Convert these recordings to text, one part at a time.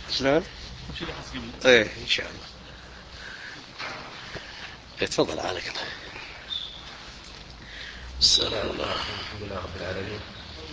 شلون؟ ايه ان شاء الله. تفضل عليك الله. السلام عليكم. الحمد لله رب العالمين،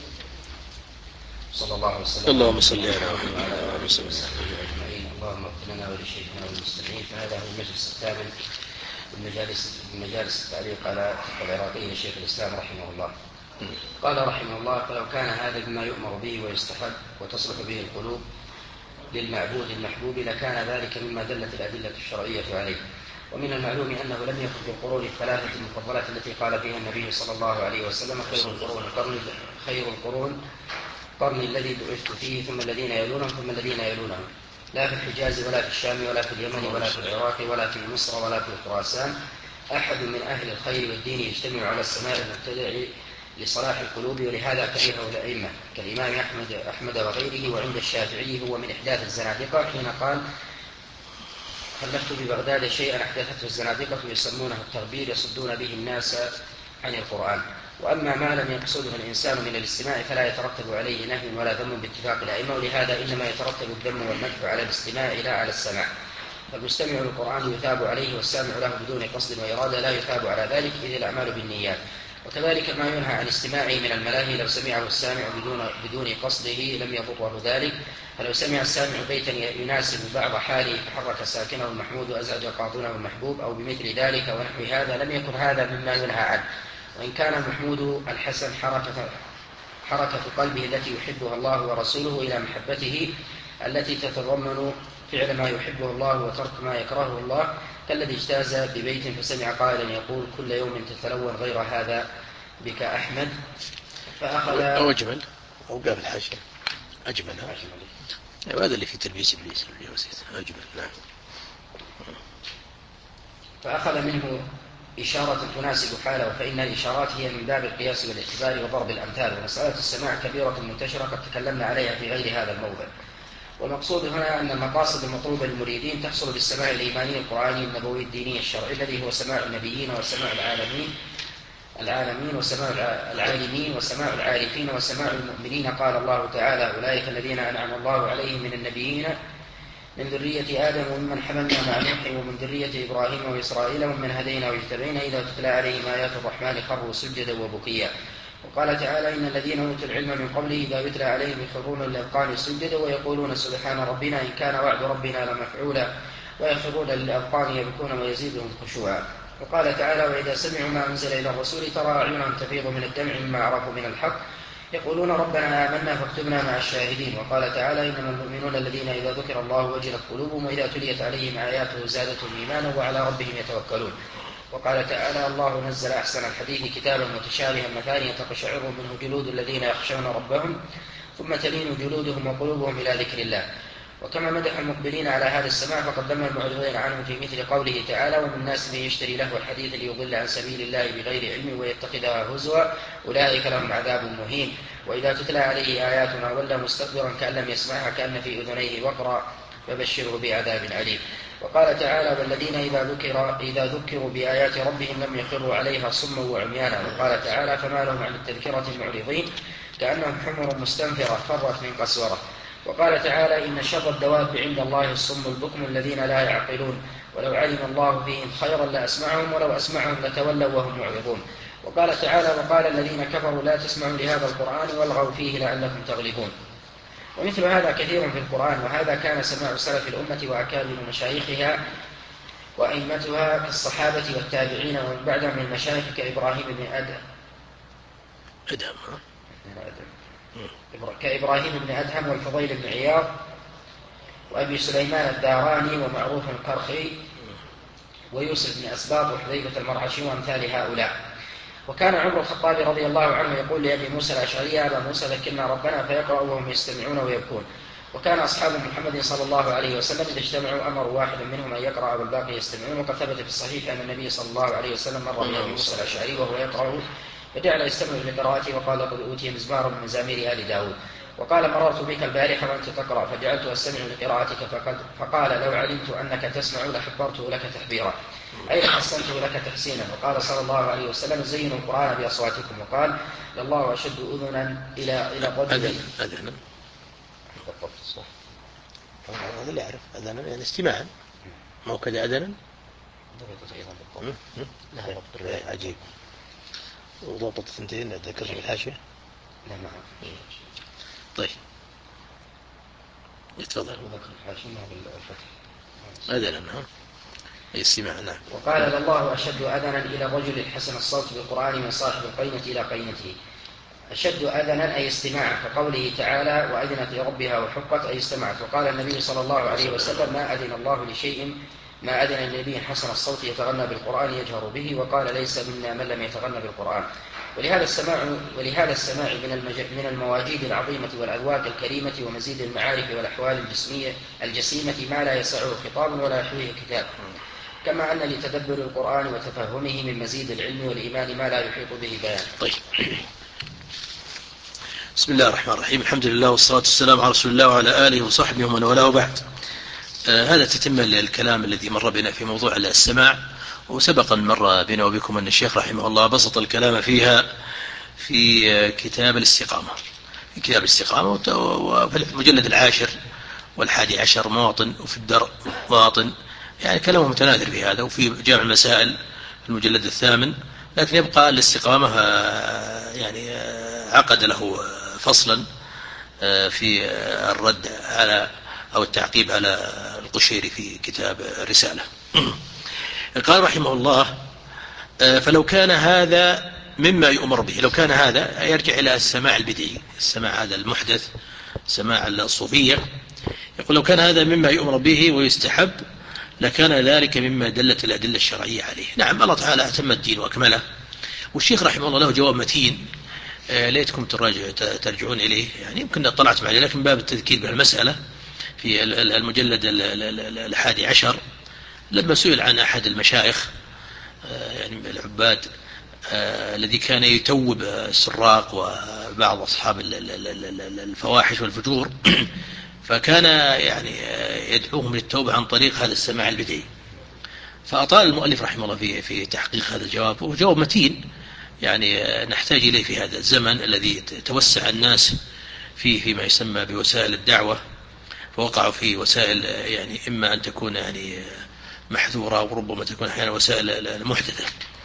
صلى الله وسلم. اللهم صل على محمد وعلى وعلى آله آله وصحبه أجمعين. اللهم اغفر لنا ولشيخنا والمستمعين. فهذا هو المجلس الثامن من مجالس التعليق على العراقي شيخ الإسلام رحمه الله. قال رحمه الله: فلو كان هذا بما يؤمر به ويستحب وتصلح به القلوب للمعبود المحبوب لكان ذلك مما دلت الأدلة الشرعية عليه. ومن المعلوم أنه لم يكن في القرون الثلاثة المفضلة التي قال فيها النبي صلى الله عليه وسلم: خير القرون قرني الذي بعثت فيه ثم الذين يلونهم ثم الذين يلونهم، لا في الحجاز ولا في الشام ولا في اليمن ولا في العراق ولا في مصر ولا في خراسان أحد من أهل الخير والدين يجتمع على السماء المبتدع لصلاح القلوب. ولهذا كرهه الأئمة كالإمام أحمد وغيره. وعند الشافعي هو من إحداث الزنادقة حين قال: خلفت ببغداد شيئا أحدثته الزنادقة يسمونه التغبير يصدون به الناس عن القرآن. وأما ما لم يقصده الإنسان من الاستماع فلا يترتب عليه نهي ولا ذم باتفاق الأئمة. ولهذا إنما يترتب الذم والمدح على الاستماع لا على السماع. فالمستمع للقرآن يثاب عليه والسامع له بدون قصد وإرادة لا يثاب على ذلك، إذ الأعمال بالنيات. وكذلك ما ينهى عن استماعه من الملاهي لو سمعه السامع بدون قصده لم يضره ذلك. فلو سمع السامع بيتا يناسب بعض حاله فحرك ساكنه المحمود وأزعج قاطنه المحبوب أو بمثل ذلك ونحو هذا لم يكن هذا مما ينهى عنه. وإن كان المحمود الحسن حركة قلبه التي يحبها الله ورسوله إلى محبته التي تتضمن فعل ما يحبه الله وترك ما يكرهه الله، كالذي اجتاز ببيت فسمع قائلا يقول: كل يوم تتلون غير هذا بك أحمد، فأخذ أو أجمل أو قابل حاشا أجمل. هذا اللي في تلبيس إبليس أجمل. نعم. فأخذ منه إشارة تناسب حاله، فإن الإشارات هي من باب القياس والاعتبار وضرب الأمثال. ومسألة السماع كبيرة منتشرة قد تكلمنا عليها في غير هذا الموضع. والمقصود هنا أن المقاصد المطلوبة للمريدين تحصل بالسماع الإيماني القرآني النبوي الديني الشرعي الذي هو سماع النبيين وسماع العالمين وسماع العالمين وسماع العارفين وسماع المؤمنين. قال الله تعالى: أولئك الذين أنعم الله عليهم من النبيين من ذرية آدم وممن حملنا مع نوح ومن ذرية إبراهيم وإسرائيل ومن هدينا واجتبينا إذا تتلى عليهم آيات الرحمن خروا سجدا وبكيا. وقال تعالى: إن الذين أوتوا العلم من قبله إذا يتلى عليهم يخرون للأذقان سجدا ويقولون سبحان ربنا إن كان وعد ربنا لمفعولا ويخرون للأذقان يبكون ويزيدهم خشوعا. وقال تعالى: وإذا سمعوا ما أنزل إلى الرسول ترى أعينهم تفيض من الدمع مما عرفوا من الحق يقولون ربنا آمنا فاكتبنا مع الشاهدين. وقال تعالى: إنما المؤمنون الذين إذا ذكر الله وجلت قلوبهم وإذا تليت عليهم آياته زادتهم إيمانا وعلى ربهم يتوكلون. وقال تعالى: الله نزل أحسن الحديث كتابا متشابها مثانية تقشعر منه جلود الذين يخشون ربهم ثم تلين جلودهم وقلوبهم إلى ذكر الله. وكما مدح المقبلين على هذا السماع فقد ذم المعرضين عنه في مثل قوله تعالى: ومن الناس من يشتري له الحديث ليضل عن سبيل الله بغير علم ويتخذها هزوا أولئك لهم عذاب مهين. وإذا تتلى عليه آياتنا ولى مستكبرا كأن لم يسمعها كأن في أذنيه وقرا فبشره بعذاب أليم. وقال تعالى: والذين إذا ذكروا بآيات ربهم لم يخروا عليها صما وعميانا. وقال تعالى: فما لهم عن التذكرة معرضين كأنهم حمر مستنفرة فرت من قسورة. وقال تعالى: إن شر الدواب عند الله الصم البكم الذين لا يعقلون ولو علم الله فيهم خيرا لأسمعهم ولو أسمعهم لتولوا وهم معرضون. وقال تعالى: وقال الذين كفروا لا تسمعوا لهذا القرآن والغوا فيه لعلكم تغلبون. ومثل هذا كثير في القرآن. وهذا كان سماع سلف الأمة وأكابر مشايخها وأئمتها كالصحابة والتابعين ومن بعدهم من المشايخ كإبراهيم بن أدهم والفضيل بن عياض وأبي سليمان الداراني ومعروف الكرخي ويوسف بن أسباط وحذيفة المرعشي وأمثال هؤلاء. وكان عمر الخطاب رضي الله عنه يقول لأبي موسى الأشعري: يا أبا موسى ذكرنا ربنا، فيقرأ وهم يستمعون ويبكون. وكان أصحاب محمد صلى الله عليه وسلم إذا اجتمعوا أمروا واحد منهم أن يقرأ والباقي يستمعون. وقد ثبت في الصحيح أن النبي صلى الله عليه وسلم مر بأبي موسى الأشعري وهو يقرأ فجعل يستمع لقراءته وقال: قد أوتي مزمار من مزامير آل داود. وقال: مررت بك البارحة وأنت تقرأ فجعلت أستمع لقراءتك فقال: لو علمت أنك تسمع لحبرته لك تحبيرا، أي حسنته لك تحسينا. وقال صلى الله عليه وسلم: زينوا القرآن بأصواتكم. وقال: لله أشد أذنا إلى قدر هذا اللي أعرف أذانا يعني استماعا، ما هو كذا أذانا ضبطت أيضا بالضبط. لها ضبط الرواية. عجيب. وضبطت الثنتين ذكر في الحاشية. لا ما أعرف. طيب يتفضل. ذكر الحاشية ما بالفتح. أذانا استماعا. نعم. وقال الله أشد أذنا إلى الرجل حسن الصوت بالقرآن من صاحب القينة إلى قينته. أشد أذنا أي استماعا، كقوله تعالى وأذنت لربها وحقت أي استمعت. وقال النبي صلى الله عليه وسلم ما أذن الله لشيء ما أذن النبي حسن الصوت يتغنى بالقرآن يجهر به. وقال ليس منا من لم يتغنى بالقرآن. ولهذا السماع من المواجيد العظيمة والأذواق الكريمة ومزيد المعارف والأحوال الجسيمة ما لا يسعه خطاب ولا يحويه كتاب. كما أن لتدبر القرآن وتفهمه من مزيد العلم والإيمان ما لا يحيط به بيان. طيب. بسم الله الرحمن الرحيم. الحمد لله والصلاة والسلام على رسول الله وعلى آله وصحبه ومن والاه وبعد. هذا تتم الكلام الذي مر بنا في موضوع السماع، وسبقا مر بنا وبكم أن الشيخ رحمه الله بسط الكلام فيها في كتاب الاستقامة. في كتاب الاستقامة وفي المجلد 10 و11 مواطن، وفي الدرء مواطن، يعني كلامه متناثر في هذا، وفي جامع المسائل في المجلد 8. لكن يبقى الاستقامة يعني عقد له فصلا في الرد على أو التعقيب على القشيري في كتاب الرسالة. قال رحمه الله فلو كان هذا مما يؤمر به، لو كان هذا يرجع إلى السماع البدعي، السماع هذا المحدث، سماع الصوفية. يقول لو كان هذا مما يؤمر به ويستحب لكان ذلك مما دلت الأدلة الشرعية عليه. نعم، الله تعالى أتم الدين وأكمله. والشيخ رحمه الله له جواب متين، ليتكم ترجعون إليه، يعني يمكن طلعت معي لكن باب التذكير بهالمسألة في المجلد 11. لما سئل عن أحد المشايخ يعني العباد الذي كان يتوب السراق وبعض أصحاب الفواحش والفجور فكان يعني يدعوهم للتوبة عن طريق هذا السماع البدعي، فأطال المؤلف رحمه الله في تحقيق هذا الجواب، وهو جواب متين يعني نحتاج إليه في هذا الزمن الذي توسع الناس فيه فيما يسمى بوسائل الدعوة، فوقعوا في وسائل يعني إما أن تكون يعني محذورة وربما تكون أحيانا وسائل محدثة.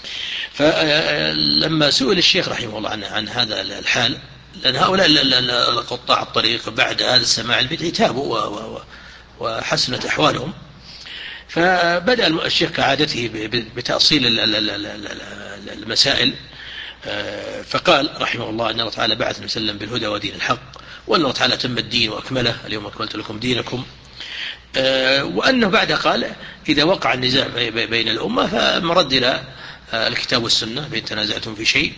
فلما سئل الشيخ رحمه الله عن هذا الحال، لأن هؤلاء قطاع الطريق بعد هذا السماع البدعي تابوا وحسنت أحوالهم، فبدأ الشيخ كعادته بتأصيل المسائل، فقال رحمه الله أن الله تعالى بعث النبي صلى الله عليه وسلم بالهدى ودين الحق، وأن الله تعالى تم الدين وأكمله، اليوم أكملت لكم دينكم، وأنه بعد قال إذا وقع النزاع بين الأمة فمرد إلى الكتاب والسنة بإن تنازعتم في شيء،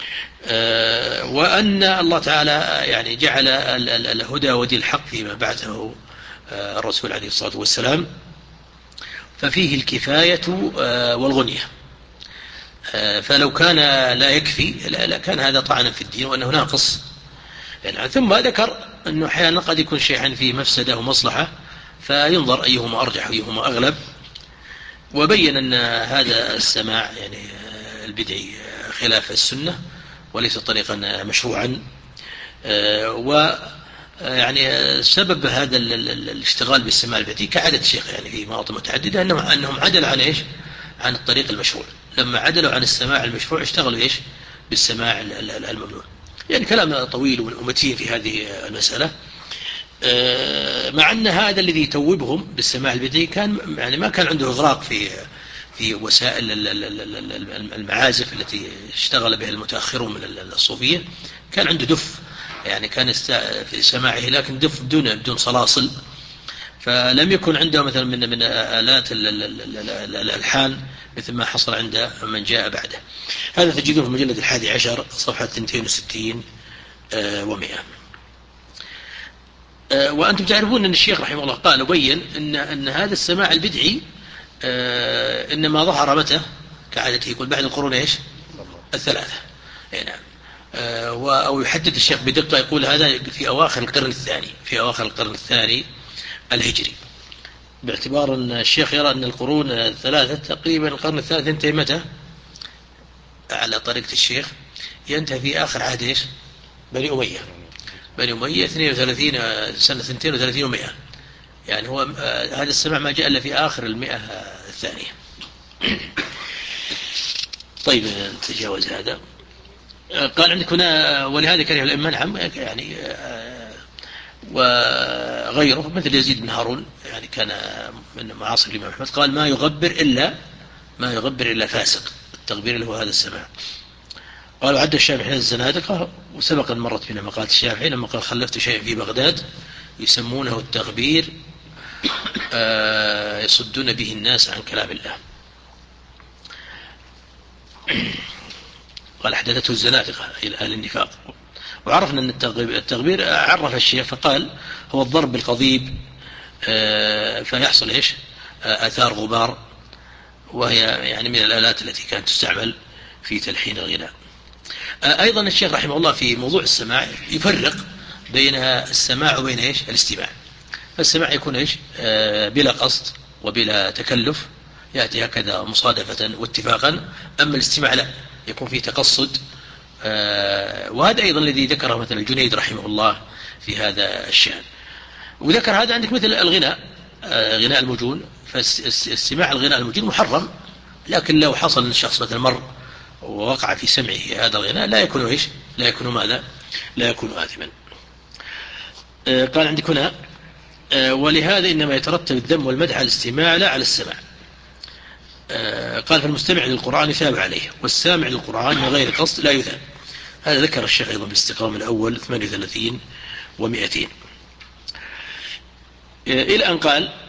وأن الله تعالى يعني جعل الهدى ودين الحق فيما بعثه الرسول عليه الصلاة والسلام، ففيه الكفاية والغنية، فلو كان لا يكفي لكان هذا طعنا في الدين وأنه ناقص يعني. ثم ذكر أنه أحيانا قد يكون شيئا فيه مفسدة ومصلحة فينظر أيهما أرجح وأيهما أغلب، وبين أن هذا السماع يعني البدعي خلاف السنة وليس طريقا مشروعا، ويعني سبب هذا الاشتغال بالسماع البدعي كعادة الشيخ يعني في مواطن متعددة أنهم عدلوا عن إيش؟ عن الطريق المشروع. لما عدلوا عن السماع المشروع اشتغلوا إيش؟ بالسماع الممنوع. يعني كلام طويل ومتين في هذه المسألة، مع أن هذا الذي يتوبهم بالسماع البدعي كان يعني ما كان عنده إغراق في وسائل المعازف التي اشتغل بها المتأخرون من الصوفية، كان عنده دف يعني كان في سماعه لكن دف بدون صلاصل، فلم يكن عنده مثلا من آلات الألحان مثل ما حصل عند من جاء بعده. هذا تجدون في المجلد 11 صفحة 62 و100. وأنتم تعرفون أن الشيخ رحمه الله قال وبين أن هذا السماع البدعي إنما ظهر متى كعادته، يقول بعد القرون إيش؟ الثلاثة. نعم. أو يحدد الشيخ بدقة يقول هذا في أواخر القرن الثاني، في أواخر القرن الثاني الهجري، باعتبار أن الشيخ يرى أن القرون الثلاثة تقريبا القرن الثالث ينتهي متى؟ على طريقة الشيخ ينتهي في آخر عهد إيش؟ بني أمية 32 سنة 32 و100، يعني هو هذا السماع ما جاء إلا في آخر 100 الثانية. طيب نتجاوز هذا. قال عندك هنا ولهذا كره الأئمة، نعم يعني وغيره مثل يزيد بن هارون يعني كان من معاصر الإمام أحمد، قال ما يغبر إلا فاسق، التغبير اللي هو هذا السماع. قالوا عد الشافعي هذا الزنادقة، وسبق أن مرت بنا مقالة الشافعي لما قال خلفت شيئا في بغداد يسمونه التغبير يصدون به الناس عن كلام الله. قال أحدثته الزنادقة إلى أهل النفاق. وعرفنا أن التغبير عرف الشيء فقال هو الضرب بالقضيب فيحصل إيش آثار غبار، وهي يعني من الآلات التي كانت تستعمل في تلحين الغناء. أيضا الشيخ رحمه الله في موضوع السماع يفرق بين السماع وبين إيش الاستماع. فالسماع يكون إيش بلا قصد وبلا تكلف، يأتي هكذا مصادفة واتفاقا. أما الاستماع لا، يكون فيه تقصد. وهذا أيضا الذي ذكره مثلا الجنيد رحمه الله في هذا الشأن. وذكر هذا عندك مثل الغناء، غناء المجون، فاستماع الغناء المجون محرم، لكن لو حصل الشخص مثلا مر ووقع في سمعه هذا الغناء لا يكون إيش لا يكون ماذا لا يكون آثما. قال عندك هنا ولهذا إنما يترتب الذم والمدح على الاستماع لا على السماع. قال فالمستمع للقرآن يثاب عليه، والسامع للقرآن من غير قصد لا يثاب. هذا ذكر الشيخ أيضا بالاستقامة الأول 38 و200 إلى أن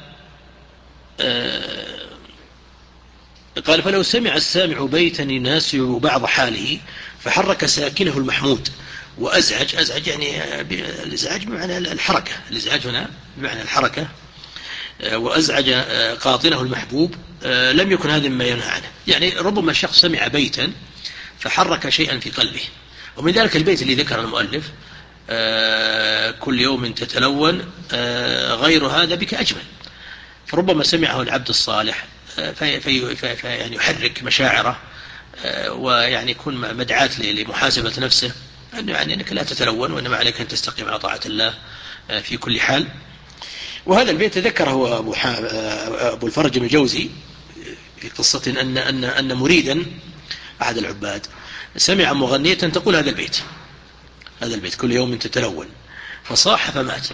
قال فلو سمع السامع بيتا يناسب بعض حاله فحرك ساكنه المحمود وأزعج يعني الإزعاج بمعنى الحركة، الإزعاج هنا بمعنى الحركة، وأزعج قاطنه المحبوب لم يكن هذا مما ينهى عنه. يعني ربما الشخص سمع بيتا فحرك شيئا في قلبه، ومن ذلك البيت اللي ذكر المؤلف كل يوم تتلون غير هذا بك أجمل. فربما سمعه العبد الصالح يعني يحرك مشاعره، ويعني يكون مدعاة لمحاسبة نفسه أنه يعني أنك لا تتلون، وإنما عليك أن تستقيم على طاعة الله في كل حال. وهذا البيت ذكره أبو الفرج الجوزي في قصة أن مريدا أحد العباد سمع مغنية تقول هذا البيت كل يوم تتلون، فصاح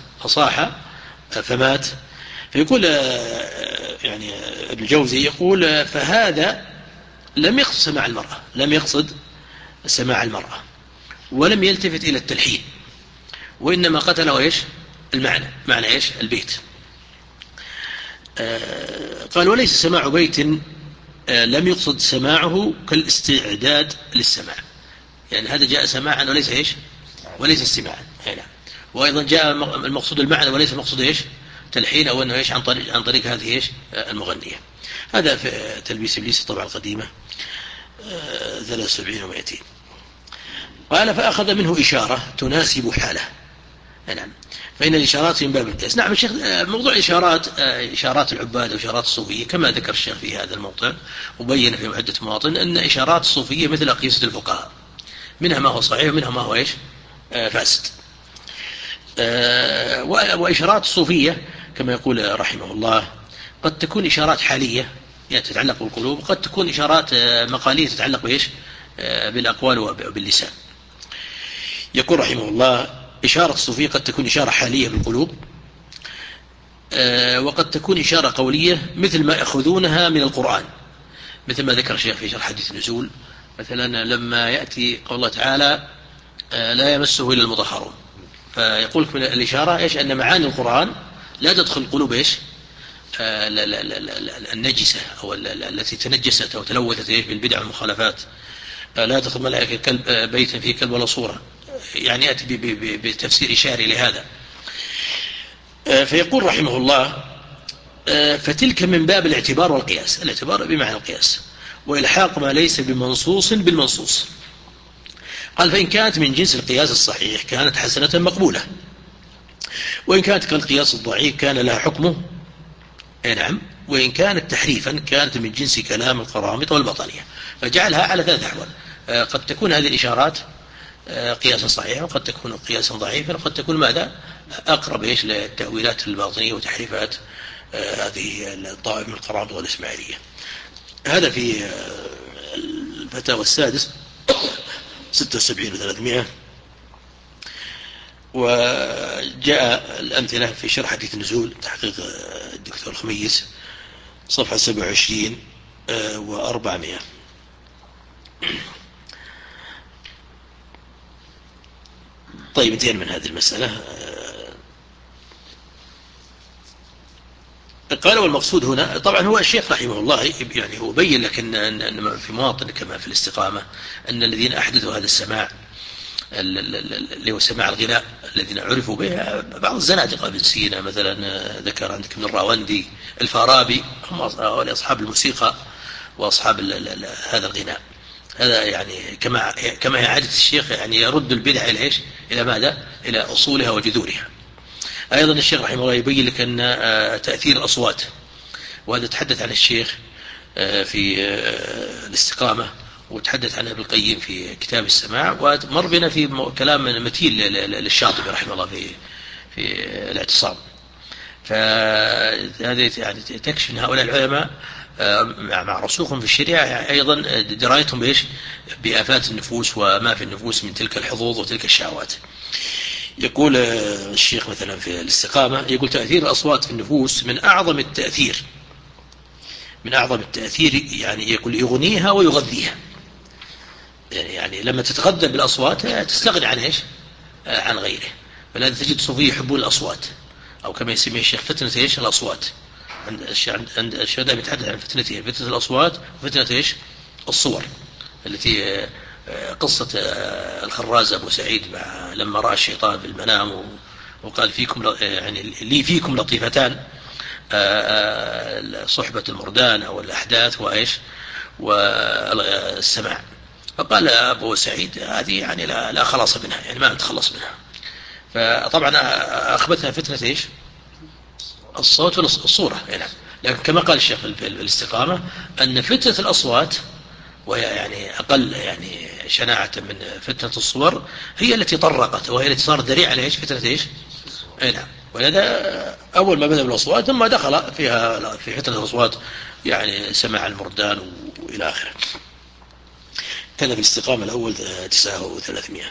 فمات. فيقول يعني ابن الجوزي يقول فهذا لم يقصد سماع المرأة ولم يلتفت إلى التلحين، وإنما قتله إيش معنى إيش البيت. قال وليس سماع بيت لم يقصد سماعه كالاستعداد للسماع، يعني هذا جاء سماعا وليس استماعا. وأيضا جاء المقصود المعنى وليس المقصود إيش تلحين، أو أنه إيش عن طريق هذه إيش المغنية. هذا في تلبيس إبليس الطبعة القديمة 73 و200. قال فأخذ منه إشارة تناسب حاله. نعم، فإن الإشارات من باب القياس. نعم الشيخ موضوع إشارات العباد وإشارات الصوفية كما ذكر الشيخ في هذا الموضع وبين في عدة مواطن أن إشارات الصوفية مثل أقيسة الفقهاء، منها ما هو صحيح ومنها ما هو إيش فاسد. وإشارات الصوفية كما يقول رحمه الله قد تكون إشارات حالية يعني تتعلق بالقلوب، قد تكون إشارات مقالية تتعلق بإيش بالأقوال وباللسان. يقول رحمه الله إشارة الصوفية قد تكون إشارة حالية بالقلوب، وقد تكون إشارة قولية مثل ما يأخذونها من القرآن، مثل ما ذكر الشيخ في شرح حديث النزول مثلا لما يأتي قول الله تعالى لا يمسه إلا المطهرون، فيقول من الإشارة إيش أن معاني القرآن لا تدخل قلوب إيش النجسة أو التي تنجست أو تلوثت إيش بالبدع والمخالفات. لا تدخل ملائكة بيتا فيه كلب ولا صورة، يعني يأتي بتفسير إشاري لهذا. فيقول رحمه الله فتلك من باب الاعتبار والقياس، الاعتبار بمعنى القياس، وإلحاق ما ليس بمنصوص بالمنصوص. قال فإن كانت من جنس القياس الصحيح كانت حسنة مقبولة، وإن كانت كالقياس الضعيف كان لها حكمه. نعم، وإن كانت تحريفا كانت من جنس كلام القرامطة والبطانية. فجعلها على 3 أحوال، قد تكون هذه الإشارات قياسا صحيحا، وقد تكون قياسا ضعيفا، وقد تكون ماذا أقرب إيش للتأويلات الباطنية وتحريفات هذه الطائفة من القرامطة والإسماعيلية. هذا في الفتاوى السادس 76 و300. وجاء الأمثلة في شرح حديث النزول تحقيق الدكتور خميس صفحة 27 و400. طيب انتهينا من هذه المسألة. قال والمقصود هنا طبعا هو الشيخ رحمه الله يعني هو بين لك أن في مواطن كما في الاستقامة أن الذين أحدثوا هذا السماع اللي هو سماع الغناء الذين عرفوا به بعض الزنادقة ابن سينا مثلا، ذكر عندك ابن الراوندي الفارابي، هم أصحاب الموسيقى وأصحاب هذا الغناء. هذا يعني كما هي عادة الشيخ يعني يرد البدع إلى إيش؟ إلى ماذا؟ إلى أصولها وجذورها. أيضا الشيخ رحمه الله يبين لك أن تأثير الأصوات، وهذا تحدث عن الشيخ في الاستقامة، وتحدث عنه ابن القيم في كتاب السماع، ومر بنا في كلام متين للشاطبي رحمه الله في الاعتصام. فهذه يعني تكشف أن هؤلاء العلماء مع رسوخهم في الشريعة أيضا درايتهم بإيش؟ بآفات النفوس وما في النفوس من تلك الحظوظ وتلك الشهوات. يقول الشيخ مثلا في الاستقامة، يقول تأثير الأصوات في النفوس من أعظم التأثير، يعني يقول يغنيها ويغذيها. يعني لما تتغذى بالأصوات تستغني عن إيش؟ عن غيره. فلذا تجد الصوفية يحبون الأصوات، أو كما يسميه الشيخ فتنة إيش؟ الأصوات. عند الشيخ دائما يتحدث عن فتنتين، فتنة الأصوات وفتنة إيش؟ الصور، التي قصة الخراز أبو سعيد لما رأى الشيطان في المنام وقال فيكم يعني لي فيكم لطيفتان، صحبة المردان أو الأحداث وإيش؟ والسماع. فقال أبو سعيد هذه يعني لا خلاص منها، يعني ما نتخلص منها. فطبعا أخبتها فتنة إيش؟ الصوت والصورة. يعني لكن كما قال الشيخ في الاستقامة أن فتنة الأصوات، وهي يعني أقل يعني شناعة من فتنة الصور، هي التي طرقت، وهي التي صارت ذريعة لإيش؟ فتنة إيش؟ نعم. ولذا أول ما بدأ بالأصوات ثم دخل فيها في فتنة الأصوات يعني سماع المردان وإلى آخره. كان في الاستقامة الأول 9 و300.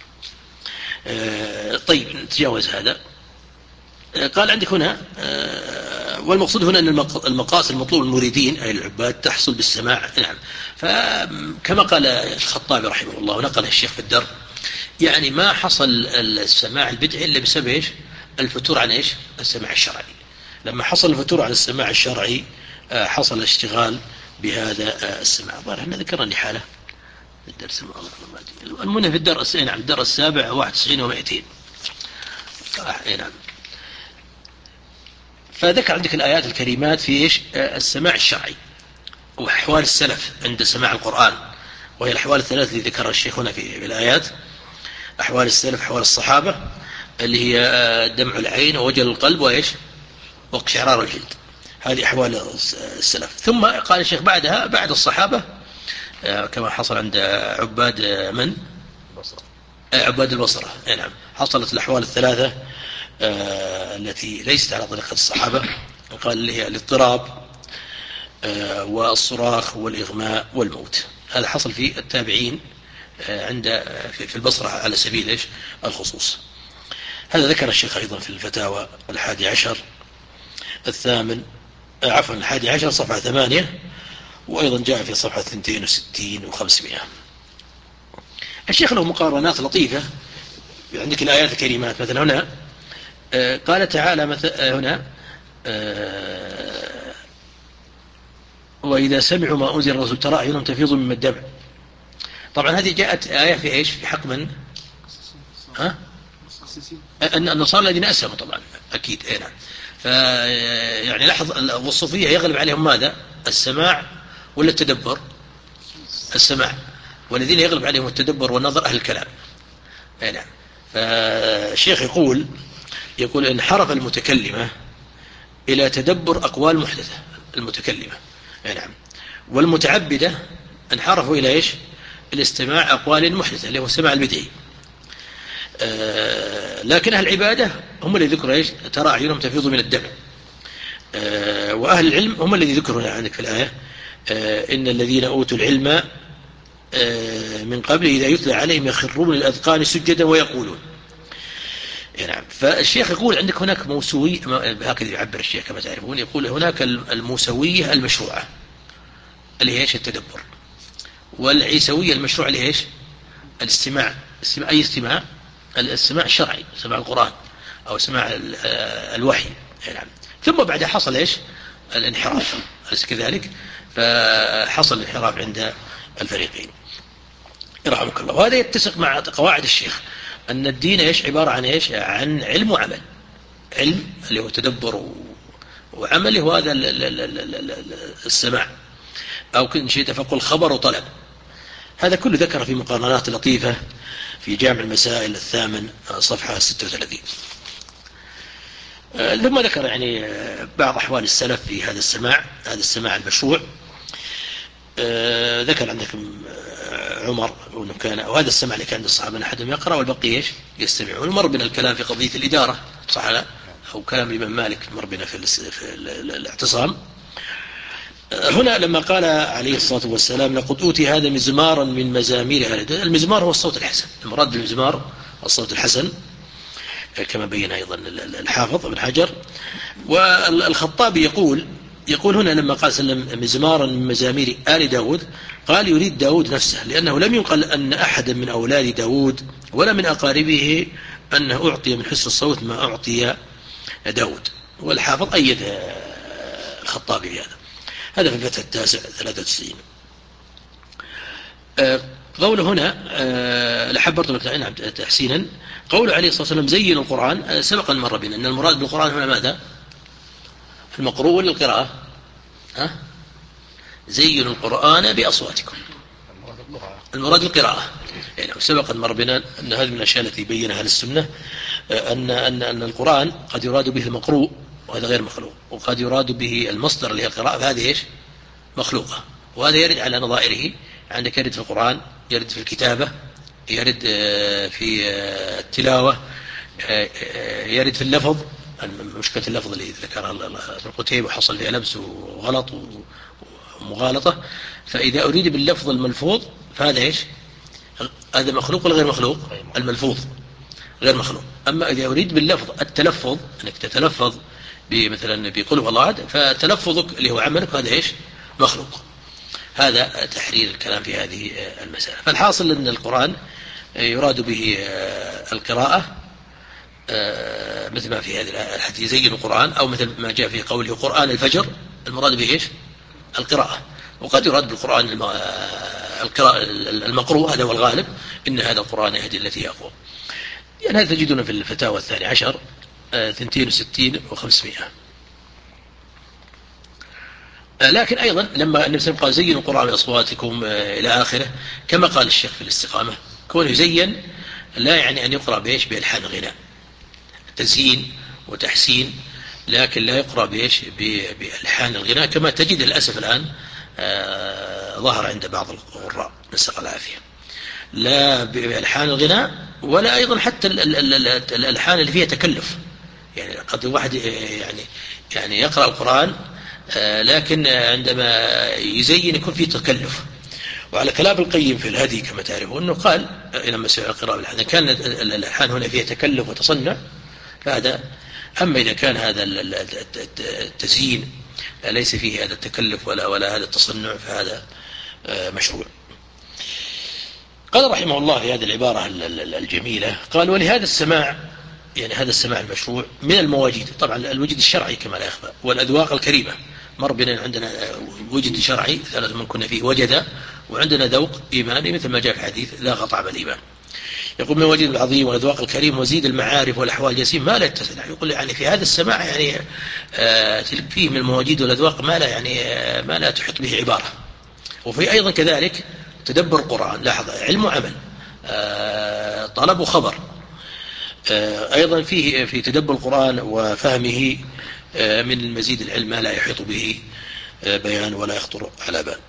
طيب نتجاوز هذا. قال عندك هنا والمقصود هنا أن المقاصد المطلوب المريدين أي العباد تحصل بالسماع. نعم. فكما قال الخطابي رحمه الله ونقل الشيخ في الدر، يعني ما حصل السماع البدعي إلا بسبب إيش؟ الفتور عن إيش؟ السماع الشرعي. لما حصل الفتور عن السماع الشرعي حصل الاشتغال بهذا السماع. احنا ذكرنا حالة الدرس المنى في الدرس. نعم. الدرس 7 91 و200. نعم. فذكر عندك الآيات الكريمات في إيش؟ السماع الشرعي وأحوال السلف عند سماع القرآن، وهي الأحوال الثلاث اللي ذكرها الشيخ هنا في الآيات: أحوال السلف، أحوال الصحابة اللي هي دمع العين ووجل القلب وإيش؟ وقشعرار الجلد. هذه أحوال السلف. ثم قال الشيخ بعدها بعد الصحابة كما حصل عند عباد من؟ عباد البصرة. نعم. حصلت الأحوال الثلاثة التي ليست على طريقة الصحابة. قال اللي هي الاضطراب والصراخ والإغماء والموت. هذا حصل في التابعين عند في البصرة على سبيل إيش؟ الخصوص. هذا ذكر الشيخ أيضا في الفتاوى 11 11 صفحة 8، وأيضا جاء في صفحة 62 و500. الشيخ له مقارنات لطيفة. عندك الآيات الكريمات مثلا هنا قال تعالى هنا وإذا سمعوا ما أنزل الرسول ترى أعينهم تفيض من الدمع. طبعا هذه جاءت آية في إيش؟ في حق من؟ أن النصارى الذين أسلموا طبعا أكيد. نعم. فيعني لاحظ الصوفية يغلب عليهم ماذا؟ السماع ولا التدبر؟ السماع. والذين يغلب عليهم التدبر والنظر أهل الكلام. نعم. فالشيخ يقول انحرف المتكلمة إلى تدبر أقوال محدثة المتكلمة. نعم. والمتعبدة انحرفوا إلى إيش؟ الاستماع أقوال محدثة اللي هو السماع البدعي. لكن أهل العبادة هم الذي ذكروا إيش؟ ترى أعينهم تفيض من الدم. وأهل العلم هم الذي ذكروا عندك في الآية إن الذين أوتوا العلم من قبل إذا يتلى عليهم يخرون للأذقان سجدا ويقولون. نعم. فالشيخ يقول عندك هناك موسوية، هكذا يعبر الشيخ كما تعرفون، يقول هناك الموسوية المشروعة اللي هي إيش؟ التدبر. والعيسوية المشروع اللي هي إيش؟ الاستماع. أي استماع؟ الاستماع الشرعي، سماع القرآن أو سماع الوحي. نعم. ثم بعد حصل إيش؟ الانحراف، أليس كذلك؟ فحصل الانحراف عند الفريقين رحمك الله. وهذا يتسق مع قواعد الشيخ أن الدين إيش؟ عبارة عن إيش؟ عن علم وعمل. علم اللي هو تدبر وعمل هو هذا السماع، أو كن شيء تفقل خبر وطلب. هذا كله ذكر في مقارنات لطيفة في جامع المسائل 8 صفحة 36. ثم ذكر يعني بعض أحوال السلف في هذا السماع، هذا السماع المشروع. ذكر عندكم عمر وأنه كان، وهذا السماع اللي كان عند الصحابة أن أحدهم يقرأ والبقية إيش؟ يستمعون. مر بنا الكلام في قضية الإدارة، صح لا؟ أو كلام الإمام مالك مر بنا في الاعتصام. هنا لما قال عليه الصلاة والسلام لقد أوتي هذا مزمارا من مزامير أهل الدنيا، المزمار هو الصوت الحسن، المراد بالمزمار الصوت الحسن كما بين أيضا الحافظ ابن حجر. والخطابي يقول هنا لما قال سلم مزمارا من مزامير آل داود، قال يريد داود نفسه، لأنه لم ينقل أن أحدا من أولاد داود ولا من أقاربه أنه أعطي من حسن الصوت ما أعطي داود. والحافظ أيد الخطابي بهذا. هذا في الفتح 93. قوله هنا لحبرت لك تحسينا، قوله عليه الصلاة والسلام زين القرآن، سبق أن مر بنا أن المراد بالقرآن هنا ماذا؟ المقروء ولا القراءة؟ زين القرآن بأصواتكم، المراد القراءة. يعني سبق أن مر بنا أن هذه من الأشياء التي بينها أهل السنة، أن القرآن قد يراد به المقروء وهذا غير مخلوق، وقد يراد به المصدر اللي هي القراءة، فهذه إيش؟ مخلوقة. وهذا يرد على نظائره، عندك يرد في القرآن، يرد في الكتابة، يرد في التلاوة، يرد في اللفظ. مشكلة اللفظ اللي ذكرها ابن قتيبة وحصل فيها لبس وغلط ومغالطة. فإذا أريد باللفظ الملفوظ فهذا إيش؟ هذا مخلوق ولا غير مخلوق؟ الملفوظ غير مخلوق. أما إذا أريد باللفظ التلفظ، أنك تتلفظ مثلا بقول هو الله أحد، فتلفظك اللي هو عملك هذا إيش؟ مخلوق. هذا تحرير الكلام في هذه المسألة. فالحاصل أن القرآن يراد به القراءة مثل ما في هذه الحديث يزين القرآن، أو مثل ما جاء في قوله قرآن الفجر، المراد به إيش؟ القراءة. وقد يراد بالقرآن القراءة المقروء، هذا هو الغالب، إن هذا القرآن يهدي التي أقوى. يعني هذا تجدون في الفتاوى 12 62 و500. لكن أيضا لما النبي صلى الله عليه وسلم قال زينوا القرآن بأصواتكم إلى آخره، كما قال الشيخ في الاستقامة، كونه يزين لا يعني أن يقرأ بإيش؟ بألحان غناء، تزيين وتحسين، لكن لا يقرأ بإيش؟ بألحان الغناء، كما تجد للأسف الآن ظهر عند بعض القراء، نسأل الله العافية، لا بألحان الغناء ولا أيضا حتى الألحان اللي فيها تكلف. يعني قد واحد يعني يقرأ القرآن لكن عندما يزين يكون فيه تكلف. وعلى كلام القيم في الهدي كما تعرفون أنه قال لما سئل القراءة بالحان كان الألحان هنا فيها تكلف وتصنع فهذا. أما إذا كان هذا التزيين ليس فيه هذا التكلف ولا هذا التصنع فهذا مشروع. قال رحمه الله في هذه العبارة الجميلة، قال ولهذا السماع، يعني هذا السماع المشروع من المواجيد، طبعا الوجد الشرعي كما لا يخفى، والأذواق الكريمة. مر بنا عندنا وجد شرعي 3 من كنا فيه وجد، وعندنا ذوق إيماني مثل ما جاء في حديث لا طعم الإيمان. يقول من الوجد العظيم والأذواق الكريم وزيد المعارف والأحوال الجسيم ما لا يتسع. يقول يعني في هذا السماع يعني فيه من المواجيد والأذواق ما لا تحط به عبارة. وفي أيضا كذلك تدبر القرآن، لاحظ علم وعمل، طلب وخبر. أيضا فيه في تدبر القرآن وفهمه من المزيد العلم ما لا يحيط به بيان ولا يخطر على بال.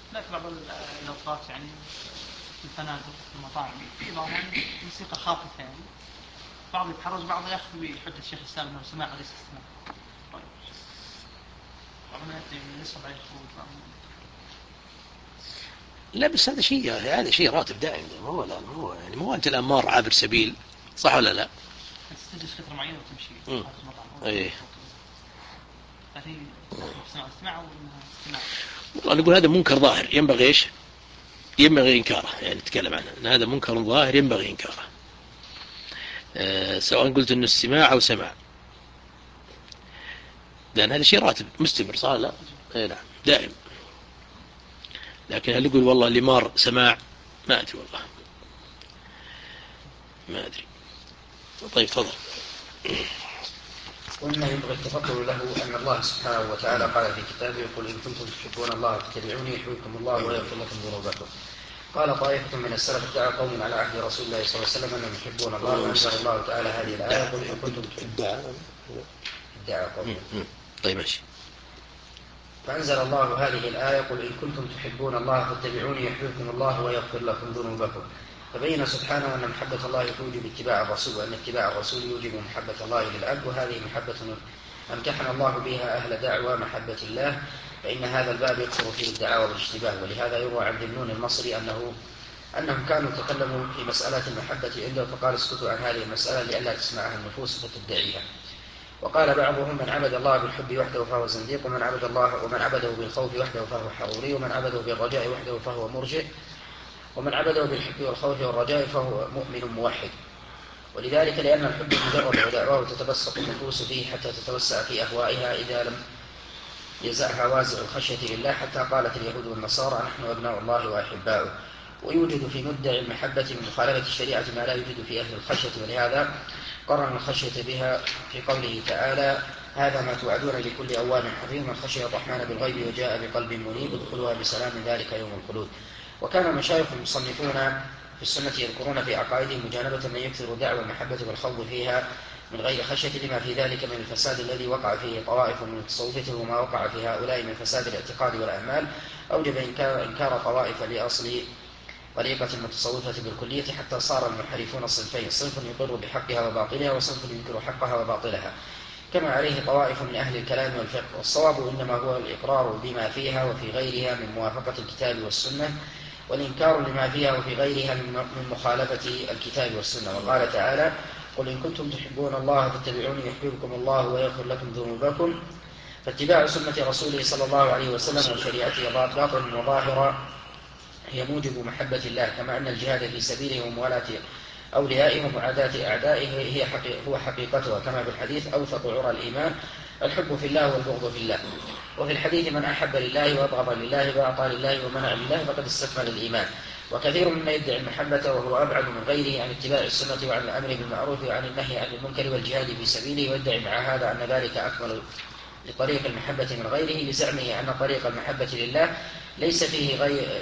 لكن بعض الأوقات يعني في الفنادق في المطاعم في بعض يعني موسيقى خافتة يعني بعض يتحرج بعض يأخذ بحجة الشيخ الإسلام أنه سماع ليس استماع. بعض الناس يصعب عليه الخروج. لا بس هذا شيء راتب دائم، هو يعني مو أنت الآن مار عابر سبيل، صح ولا لا؟ تستجلس فترة معينة وتمشي. ايه. لكن استماع واستماع. والله نقول هذا منكر ظاهر ينبغي ايش؟ ينبغي إنكاره، يعني نتكلم عنه أن هذا منكر ظاهر ينبغي إنكاره، سواء قلت إنه استماع أو سماع، لأن هذا شيء راتب مستمر، صار لا؟ اي نعم دائم. لكن هل يقول والله اللي مار سماع؟ ما أدري والله، ما أدري. طيب تفضل. ومما ينبغي التفكر له أن الله سبحانه وتعالى قال في كتابه: قل إن كنتم تحبون الله فاتبعوني يحببكم الله ويغفر لكم ذنوبكم. قال طائفة من السلف: ادعى قوم على عهد رسول الله صلى الله عليه وسلم أنهم يحبون الله، فأنزل الله تعالى هذه الآية: قل إن كنتم ادعى قوم. طيب ماشي. فأنزل الله هذه الآية: قل إن كنتم تحبون الله فاتبعوني يحببكم الله ويغفر لكم ذنوبكم. فبين سبحانه أن محبة الله توجب اتباع الرسول، وأن اتباع الرسول يوجب محبة الله للعبد، وهذه محبة امتحن الله بها أهل دعوى محبة الله، فإن هذا الباب يكثر فيه الدعاوى والاشتباه. ولهذا يروى عن ذنون المصري أنهم كانوا تكلموا في مسألة المحبة عنده فقال: اسكتوا عن هذه المسألة لئلا تسمعها النفوس فتدعيها. وقال بعضهم: من عبد الله بالحب وحده فهو زنديق، ومن عبده بالخوف وحده فهو حروري، ومن عبده بالرجاء وحده فهو مرجئ، ومن عبده بالحب والخوف والرجاء فهو مؤمن موحد. ولذلك لأن الحب مجرد ودعواه تتبسط النفوس فيه حتى تتوسع في أهوائها إذا لم يزعها وازع الخشية لله، حتى قالت اليهود والنصارى: نحن أبناء الله وأحباؤه. ويوجد في مدعي المحبة من مخالفة الشريعة ما لا يوجد في أهل الخشية، ولهذا قرن الخشية بها في قوله تعالى: هذا ما توعدون لكل أواب حفيظ، من خشي الرحمن بالغيب وجاء بقلب منيب ادخلوها بسلام ذلك يوم الخلود. وكان المشايخ المصنفون في السنة يذكرون في عقائدهم مجانبة من يكثر دعوى المحبة والخوف فيها من غير خشية، لما في ذلك من الفساد الذي وقع فيه طوائف من المتصوفة، وما وقع في هؤلاء من فساد الاعتقاد والأعمال أوجب إنكار طوائف لأصل طريقة المتصوفة بالكلية، حتى صار المنحرفون صنفين: صنف يقر بحقها وباطلها، وصنف ينكر حقها وباطلها، كما عليه طوائف من أهل الكلام والفقه. والصواب إنما هو الإقرار بما فيها وفي غيرها من موافقة الكتاب والسنة، والإنكار لما فيها وفي غيرها من مخالفة الكتاب والسنة. وقال تعالى: قل إن كنتم تحبون الله فاتبعوني يحببكم الله ويغفر لكم ذنوبكم. فاتباع سنة رسوله صلى الله عليه وسلم وشريعته باطن وظاهرة هي موجب محبة الله، كما أن الجهاد في سبيله وموالاة أوليائه ومعاداة أعدائه هو حقيقتها، كما في الحديث: أوثق عرى الإيمان الحب في الله والبغض في الله. وفي الحديث: من أحب لله وأبغض لله وأعطى لله ومنع لله فقد استكمل الإيمان. وكثير مما يدعي المحبة وهو أبعد من غيره عن اتباع السنة وعن الأمر بالمعروف وعن النهي عن المنكر والجهاد في سبيله، ويدعي مع هذا أن ذلك أكمل لطريق المحبة من غيره، بزعمه أن طريق المحبة لله ليس فيه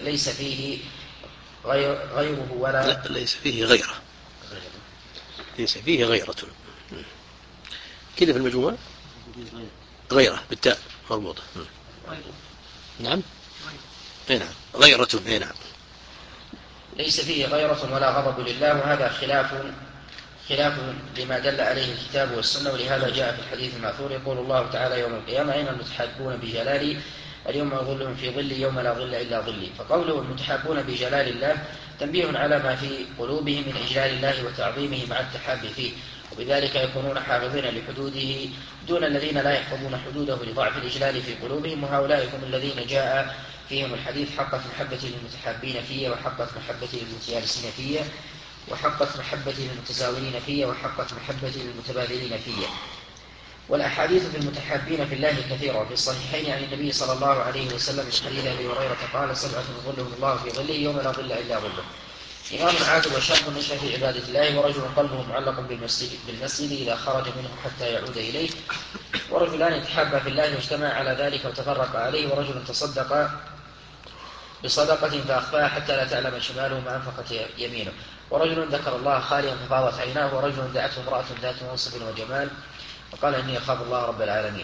غيره ولا لا، ليس فيه غيره، ليس فيه غيرة كده في المجموعة، غيرة بالتاء مربوطة. نعم نعم غيرة. نعم ليس فيه غيرة ولا غضب لله، وهذا خلاف لما دل عليه الكتاب والسنة. ولهذا جاء في الحديث المأثور: يقول الله تعالى يوم القيامة: أين المتحابون بجلالي؟ اليوم أظلهم في ظلي يوم لا ظل إلا ظلي. فقوله المتحابون بجلال الله تنبيه على ما في قلوبهم من إجلال الله وتعظيمه مع التحاب فيه، وبذلك يكونون حافظين لحدوده دون الذين لا يحفظون حدوده لضعف الإجلال في قلوبهم. وهؤلاء هم الذين جاء فيهم الحديث: حقت محبتي للمتحابين فيه، وحقت محبتي للمتيارسين فيه، وحقت محبتي للمتزاورين فيه، وحقت محبتي للمتبادلين فيه. والأحاديث في المتحابين في الله كثيرة. في الصحيحين عن النبي صلى الله عليه وسلم في حديث أبي هريرة قال: 7 يظلهم الله في ظله يوم لا ظل إلا ظله: إمام عادل وشاب نشأ في عبادة الله، ورجل قلبه معلق بالمسجد إذا خرج منه حتى يعود إليه، ورجلان يتحابا في الله واجتمعا على ذلك وتفرقا عليه، ورجل تصدق بصدقة فأخفاها حتى لا تعلم شماله ما أنفقت يمينه، ورجل ذكر الله خاليا ففاضت عيناه، ورجل دعته امرأة ذات منصب وجمال وقال: إني أخاف الله رب العالمين.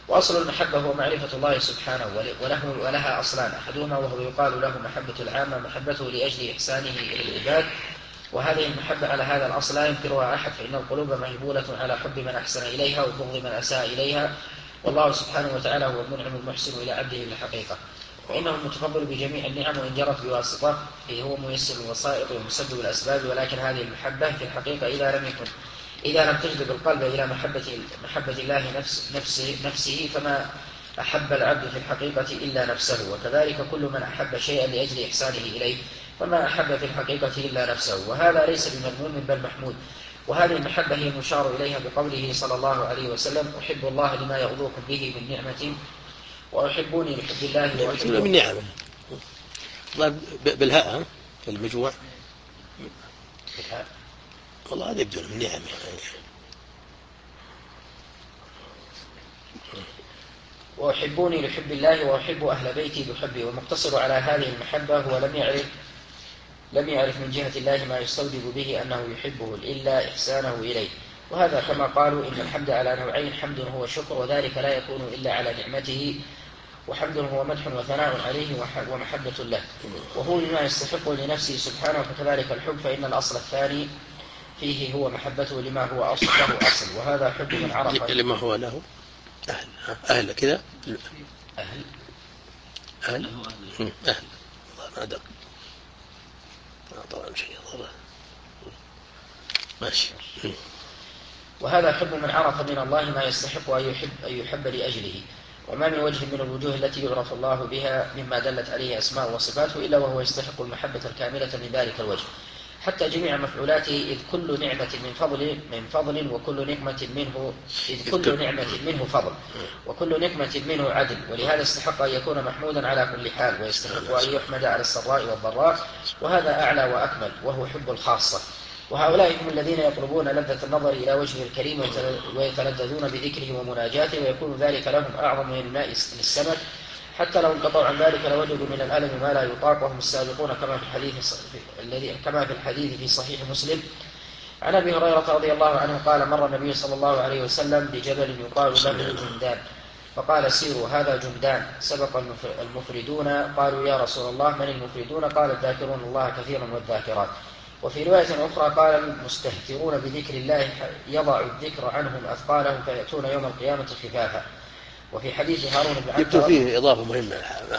وأصل المحبة هو معرفة الله سبحانه، ولها أصلان، أحدهما وهو يقال له محبة العامة، محبته لأجل إحسانه إلى العباد، وهذه المحبة على هذا الأصل لا ينكرها أحد، فإن القلوب مهبولة على حب من أحسن إليها وبغض من أساء إليها، والله سبحانه وتعالى هو المنعم المحسن إلى عبده بالحقيقة، فإنه المتفضل بجميع النعم وإن جرت بواسطة، هو ميسر الوسائط ومسبب الأسباب، ولكن هذه المحبة في الحقيقة إذا لم تجذب القلب إلى محبة الله نفسه فما أحب العبد في الحقيقة إلا نفسه، وكذلك كل من أحب شيئا لأجل إحسانه إليه فما أحب في الحقيقة إلا نفسه، وهذا ليس بمذموم بل محمود. وهذه المحبة هي المشار إليها بقوله صلى الله عليه وسلم: أحب الله لما يغضوكم به من نعمة وأحبوني لحب الله من نعمة بالهاء في المجموع والله هذا يبدو من نعمة وأحبوني لحب الله وأحب أهل بيتي بحبي، والمقتصر على هذه المحبة هو لم يعرف من جهة الله ما يستوجب به أنه يحبه إلا إحسانه إليه، وهذا كما قالوا إن الحمد على نوعين: حمد هو شكر وذلك لا يكون إلا على نعمته، وحمد هو مدح وثناء عليه ومحبة له، وهو بما يستحق لنفسه سبحانه، فكذلك الحب، فإن الأصل الثاني فيه هو محبته لما هو له أصل، وهذا حب من عرف لما هو له أهل كذا أهل ما أدرك طبعا شيء ماشي. وهذا حب من عرف من الله ما يستحق أن يحب لأجله، وما من وجه من الوجوه التي يعرف الله بها مما دلت عليه أسماء وصفاته إلا وهو يستحق المحبة الكاملة من ذلك الوجه، حتى جميع مفعولاته، إذ كل نعمة من فضل وكل نقمة منه، إذ كل نعمة منه فضل وكل نقمة منه عدل، ولهذا استحق أن يكون محمودا على كل حال، ويستحق أن يحمد على السراء والضراء، وهذا أعلى وأكمل، وهو حب الخاصة. وهؤلاء هم الذين يطلبون لذة النظر إلى وجهه الكريم ويتلذذون بذكره ومناجاته، ويكون ذلك لهم أعظم من الماء للسمك، حتى لو انقطعوا عن ذلك لوجدوا من الألم ما لا يطاق، وهم السابقون كما في الحديث في صحيح مسلم عن أبي هريرة رضي الله عنه قال: مر النبي صلى الله عليه وسلم بجبل يقال له جندان، فقال: سيروا هذا جندان، سبق المفردون. قالوا: يا رسول الله من المفردون؟ قال: الذاكرون الله كثيرا والذاكرات. وفي رواية أخرى قال: المستهترون بذكر الله يضع الذكر عنهم أثقالهم فيأتون يوم القيامة خفافا. وفي حديث هارون بن يبدو فيه إضافة مهمة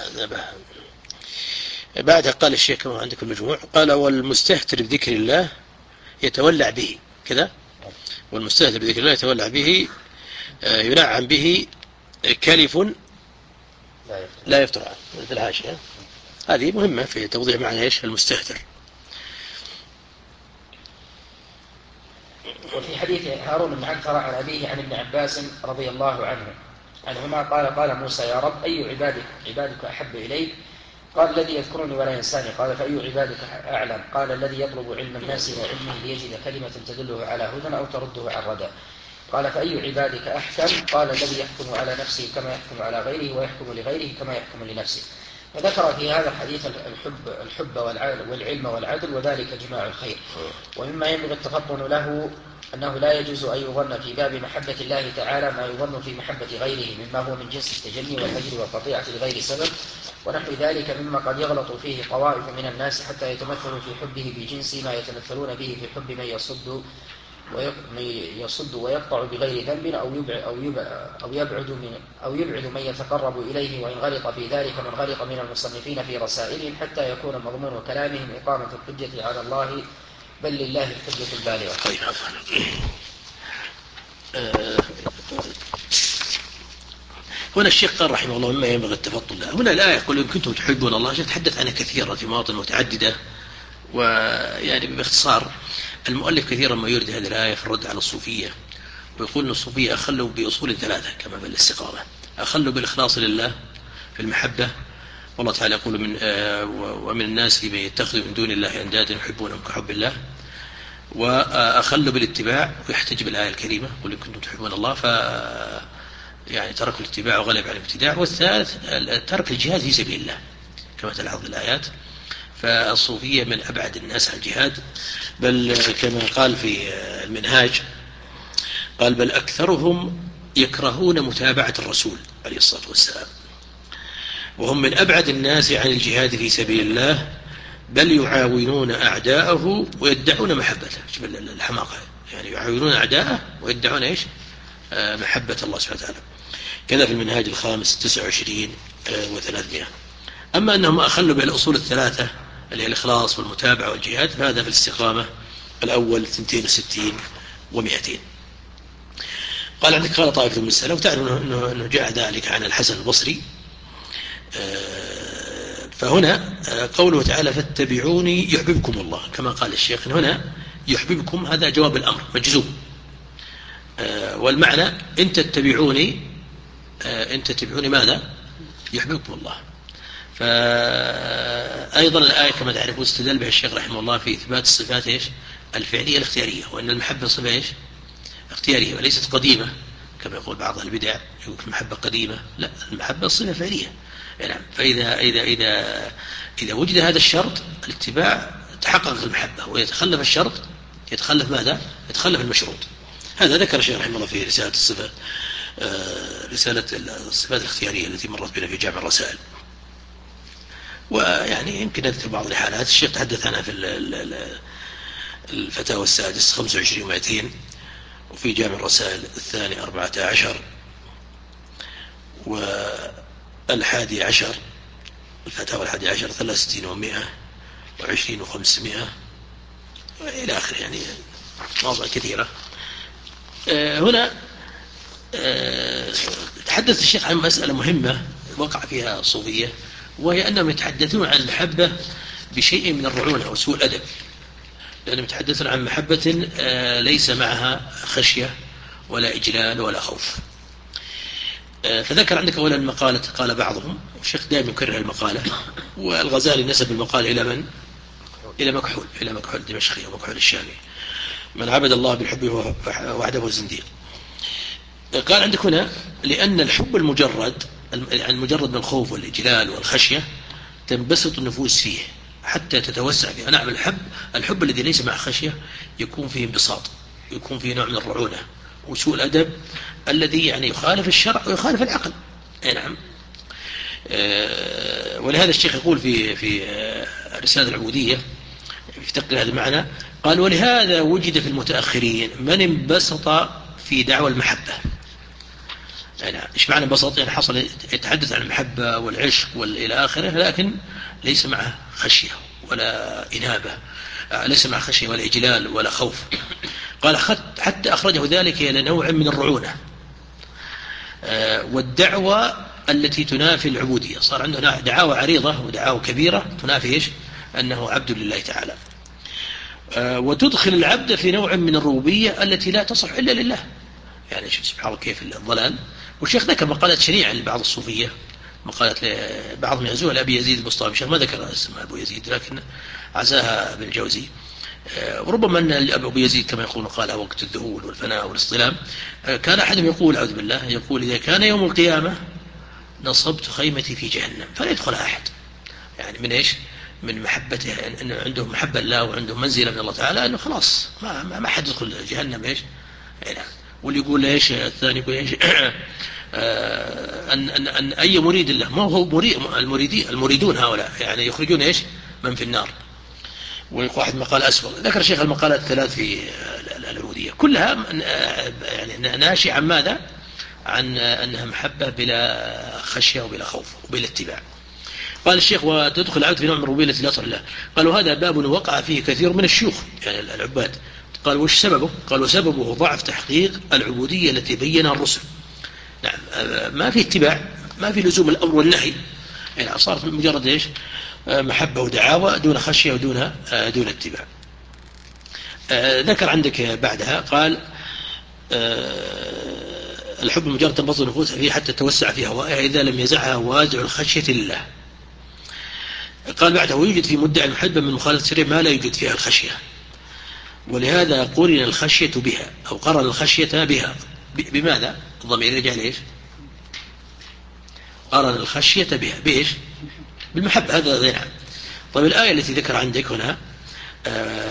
بعدها قال الشيخ كما عندك المجموع قال: والمستهتر بذكر الله يتولع به كذا، والمستهتر بذكر الله يتولع به ينعم به كلف لا يفتر عنه في الحاشية. هذه مهمة في توضيح معنى ايش المستهتر. وفي حديث هارون بن عنترة عن أبيه عن ابن عباس رضي الله عنهما قال موسى: يا رب أي عبادك أحب إليك؟ قال: الذي يذكرني ولا ينساني. قال: فأي عبادك أعلم؟ قال: الذي يطلب علم الناس إلى علمه ليجد كلمة تدله على هدى أو ترده عن ردى. قال: فأي عبادك أحكم؟ قال: الذي يحكم على نفسه كما يحكم على غيره ويحكم لغيره كما يحكم لنفسه. فذكر في هذا الحديث الحب والعلم والعدل، وذلك جماع الخير. ومما ينبغي التفطن له أنه لا يجوز أن يظن في باب محبة الله تعالى ما يظن في محبة غيره مما هو من جنس التجني والهجر والقطيعة لغير سبب، ونحو ذلك مما قد يغلط فيه طوائف من الناس حتى يتمثلوا في حبه بجنس ما يتمثلون به في حب من يصد ويقطع بغير ذنب أو يبعد من يتقرب إليه، وإن غلط في ذلك من غلط من المصنفين في رسائلهم حتى يكون مضمون كلامهم إقامة الحجة على الله، بل لله الحجة البالغة. طيب هنا الشيخ قال رحمه الله مما ينبغي التفضل له. هنا الآية يقول: إن كنتم تحبون الله، تحدث عنها كثيرا في مواطن متعددة، ويعني باختصار المؤلف كثيرا ما يرد هذه الآية في الرد على الصوفية، ويقول أن الصوفية أخلوا بأصول ثلاثة كما في الاستقامة: أخلوا بالإخلاص لله في المحبة، والله تعالى يقول ومن الناس من يتخذ من دون الله أندادا يحبونهم كحب الله، وأخلوا بالاتباع ويحتج بالآية الكريمة: قل إن كنتم تحبون الله، يعني تركوا الاتباع وغلب على الابتداع. والثالث ترك الجهاد في سبيل الله كما تلاحظ الآيات. فالصوفية من أبعد الناس عن الجهاد، بل كما قال في المنهاج قال: بل أكثرهم يكرهون متابعة الرسول عليه الصلاة والسلام، وهم من أبعد الناس عن الجهاد في سبيل الله، بل يعاونون أعداءه ويدعون محبته. شوف الحماقة، يعني يعاونون أعداءه ويدعون إيش؟ محبة الله سبحانه وتعالى. كذا في المنهاج الخامس 29 و300. أما أنهم أخلوا بالأصول الثلاثة اللي هي الإخلاص والمتابعة والجهاد، فهذا في الاستقامة الأول 62 و200. قال عندك قال طائفة من السلف، وتعرف أنه جاء ذلك عن الحسن البصري. فهنا قوله تعالى فاتبعوني يحببكم الله، كما قال الشيخ هنا يحببكم، هذا جواب الأمر مجزوم. والمعنى إن تتبعوني ماذا؟ يحببكم الله. فأيضا الآية كما تعرفون استدل بها الشيخ رحمه الله في إثبات الصفات إيش؟ الفعلية الاختيارية، وأن المحبة صفة إيش؟ اختيارية وليست قديمة كما يقول بعض البدع، يقول المحبة قديمة، لا، المحبة صفة فعلية. يعني فإذا إذا وجد هذا الشرط الاتباع تحقق المحبة، ويتخلف الشرط يتخلف ماذا؟ يتخلف المشروط. هذا ذكر الشيخ رحمه الله في رسالة الصفات، رسالة الصفات الاختيارية التي مرت بنا في جامع الرسائل. ويعني يمكن نذكر بعض الحالات الشيخ تحدث عنها في الفتاوى السادس 25 و200، وفي جامع الرسائل الثاني 14 و11، الفتاوى 11 63 و100 و20 و500 إلى آخر، يعني مواضع كثيرة. هنا تحدث الشيخ عن مسألة مهمة وقع فيها الصوفية، وهي أنهم يتحدثون عن المحبة بشيء من الرعونة وسوء الأدب، لأنهم يتحدثون عن محبة ليس معها خشية ولا إجلال ولا خوف. فذكر عندك أولا مقالة قال بعضهم، الشيخ دائما يكرر المقالة، والغزالي نسب المقالة إلى من؟ إلى مكحول دمشقي ومكحول الشامي، من عبد الله بالحب وحده الزنديق. قال عندك هنا لأن الحب المجرد من الخوف والإجلال والخشية تنبسط النفوس فيه حتى تتوسع فيه. نعم، الحب الذي ليس مع خشية يكون فيه انبساط، يكون فيه نوع من الرعونة وسوء الأدب الذي يعني يخالف الشرع ويخالف العقل. نعم. ولهذا الشيخ يقول في رسالة العبودية في تقرير هذا المعنى، قال ولهذا وجد في المتأخرين من انبسط في دعوى المحبة. يعني إيش معنى انبسط؟ يعني حصل يتحدث عن المحبة والعشق والى آخره، لكن ليس معه خشية ولا إنابة، ليس معه خشية ولا إجلال ولا خوف. قال حتى أخرجه ذلك إلى نوع من الرعونة والدعوة التي تنافي العبودية. صار عنده دعاوى عريضة ودعاوى كبيرة تنافي إيش؟ أنه عبد لله تعالى، وتدخل العبد في نوع من الربوبية التي لا تصح إلا لله. يعني شوف سبحان الله كيف الضلال. والشيخ ذكر مقالات شنيعة لبعض الصوفية، مقالات بعضهم يعزوها لأبي يزيد البسطامي. الشيخ ما ذكر اسم أبو يزيد، لكن عزاها ابن الجوزي. وربما أن أبو يزيد كما يقول قالها وقت الذهول والفناء والاصطلام. كان أحدهم يقول أعوذ بالله، يقول إذا كان يوم القيامة نصبت خيمتي في جهنم فلا يدخل أحد. يعني من إيش؟ من محبته، أنه عنده محبة الله وعنده منزلة من الله تعالى، أنه خلاص ما حد يدخل جهنم. إيش؟ واللي يقول إيش الثاني يقول إيش أن أي مريد له، ما هو المريدون هؤلاء يعني يخرجون إيش؟ من في النار. وواحد مقال أسفل ذكر شيخ المقالات الثلاث في العبودية كلها يعني ناشئة عن ماذا؟ عن أنها محبة بلا خشية وبلا خوف وبلا اتباع. قال الشيخ وتدخل العبد في نوع من الربوبية التي لا تصل له. قال وهذا باب وقع فيه كثير من الشيوخ يعني العباد. قال وش سببه؟ قال وسببه ضعف تحقيق العبودية التي بينها الرسل. نعم، ما في اتباع، ما في لزوم الأمر والنهي، يعني صارت مجرد إيش؟ محبة ودعاوى دون خشية ودون اتباع. ذكر عندك بعدها قال الحب مجرد تنبسط النفوس فيه حتى توسع في هوائها إذا لم يزعها وازع الخشية لله. قال بعده ويوجد في مدعي المحبة من مخالفة سرية ما لا يوجد فيها الخشية، ولهذا قرن الخشية بها أو قرن الخشية بها. بماذا؟ الضمير يرجع ليش؟ قرن الخشية بها بإيش؟ بالمحبة. هذا نعم. طيب الآية التي ذكر عندك هنا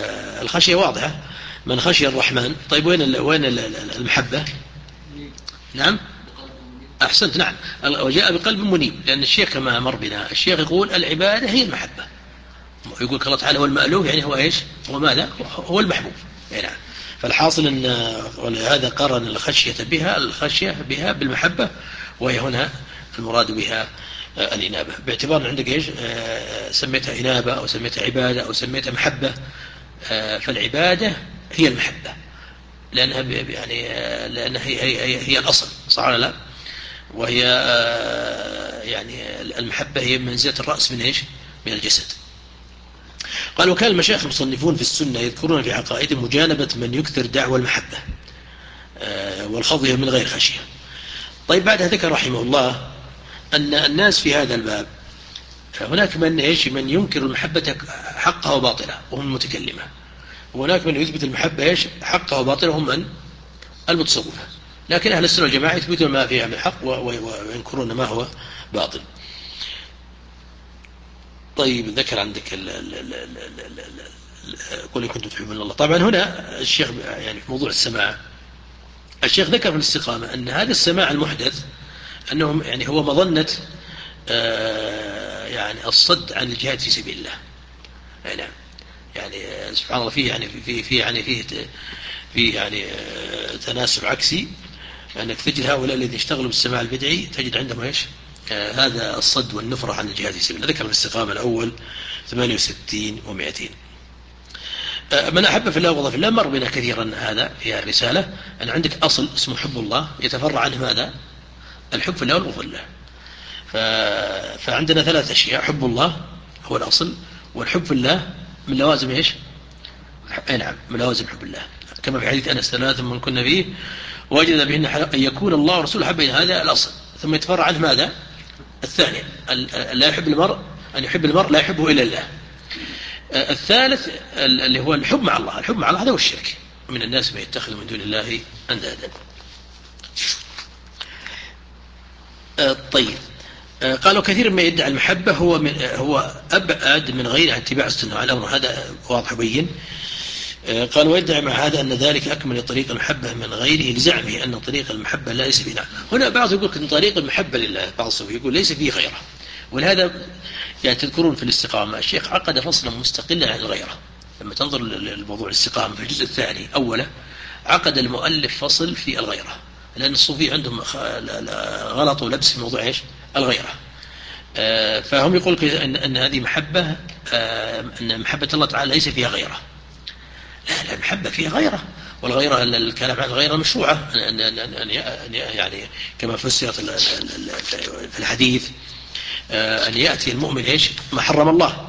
الخشية واضحة، من خشي الرحمن. طيب وين المحبة؟ نعم أحسنت، نعم، وجاء بقلب منيب، لأن الشيخ كما مر بنا الشيخ يقول العبادة هي المحبة، يقول الله تعالى هو المألوف، يعني هو إيش؟ هو ماذا؟ هو المحبوب. نعم. فالحاصل أن ولهذا قرن الخشية بها بالمحبة، وهي هنا المراد بها الإنابة، باعتبار أن عندك إيش؟ سميتها إنابة أو سميتها عبادة أو سميتها محبة، فالعبادة هي المحبة، لأنها يعني لأنها هي الأصل، صح ولا لا؟ وهي يعني المحبة هي منزلة الرأس من إيش؟ من الجسد. قال وكان المشايخ المصنفون في السنة يذكرون في عقائدهم مجانبة من يكثر دعوى المحبة والخضية من غير خشية. طيب بعدها ذكر رحمه الله أن الناس في هذا الباب هناك من إيش؟ من ينكر المحبة حقها وباطلها وهم المتكلمة، وهناك من يثبت المحبة إيش؟ حقها وباطلها هم من المتصوفة، لكن أهل السنة والجماعة يثبتون ما فيها من حق وينكرون ما هو باطل. طيب ذكر عندك قل إن كنتم تحبون الله. طبعا هنا الشيخ يعني في موضوع السماع الشيخ ذكر في الاستقامة أن هذا السماع المحدث أنهم يعني هو مظنة يعني الصد عن الجهاد في سبيل الله. نعم. يعني سبحان الله فيه يعني فيه يعني تناسب عكسي، أنك تجد هؤلاء الذين يشتغلوا بالسماع البدعي تجد عندهم إيش؟ هذا الصد والنفرة عن الجهاد في سبيل الله. ذكر في الاستقامة الأول 68 و200. من أحب في الله وبغض في الله مر بنا كثيرا هذا في الرسالة، أن عندك أصل اسمه حب الله يتفرع عنه ماذا؟ الحب في الله والبغض في الله. فعندنا 3 أشياء: حب الله هو الأصل، والحب في الله من لوازم إيش؟ نعم، من لوازم حب الله، كما في حديث أنس 3 من كنا فيه وجد بهن أن يكون الله ورسوله حب، هذا الأصل. ثم يتفرع عنه ماذا؟ الثاني لا يحب المرء أن يحب المرء لا يحبه إلا الله. الثالث اللي هو الحب مع الله. الحب مع الله هذا هو الشرك، من الناس من يتخذ من دون الله أندادا. طيب قالوا كثير ما يدعي المحبة هو أبعد من غير اتباع السنة على الأمر، هذا واضح بين. قال ويدعي مع هذا أن ذلك أكمل طريق المحبة من غيره لزعمه أن طريق المحبة لا ليس فيه. هنا بعض يقول أن طريق المحبة لله، بعض الصوفية يقول ليس فيه غيره. ولهذا يعني تذكرون في الاستقامة الشيخ عقد فصلا مستقلا عن الغيرة. لما تنظر للموضوع الاستقامة في الجزء الثاني أوله عقد المؤلف فصل في الغيرة، لأن الصوفية عندهم غلط ولبس في موضوع إيش؟ الغيرة. فهم يقول أن هذه محبة، أن محبة الله تعالى ليس فيها غيرة. لا، المحبة فيها غيرة، والغيرة الكلام عن الغيرة مشروعة، يعني كما فسرت في الحديث أن يأتي المؤمن إيش؟ ما حرم الله،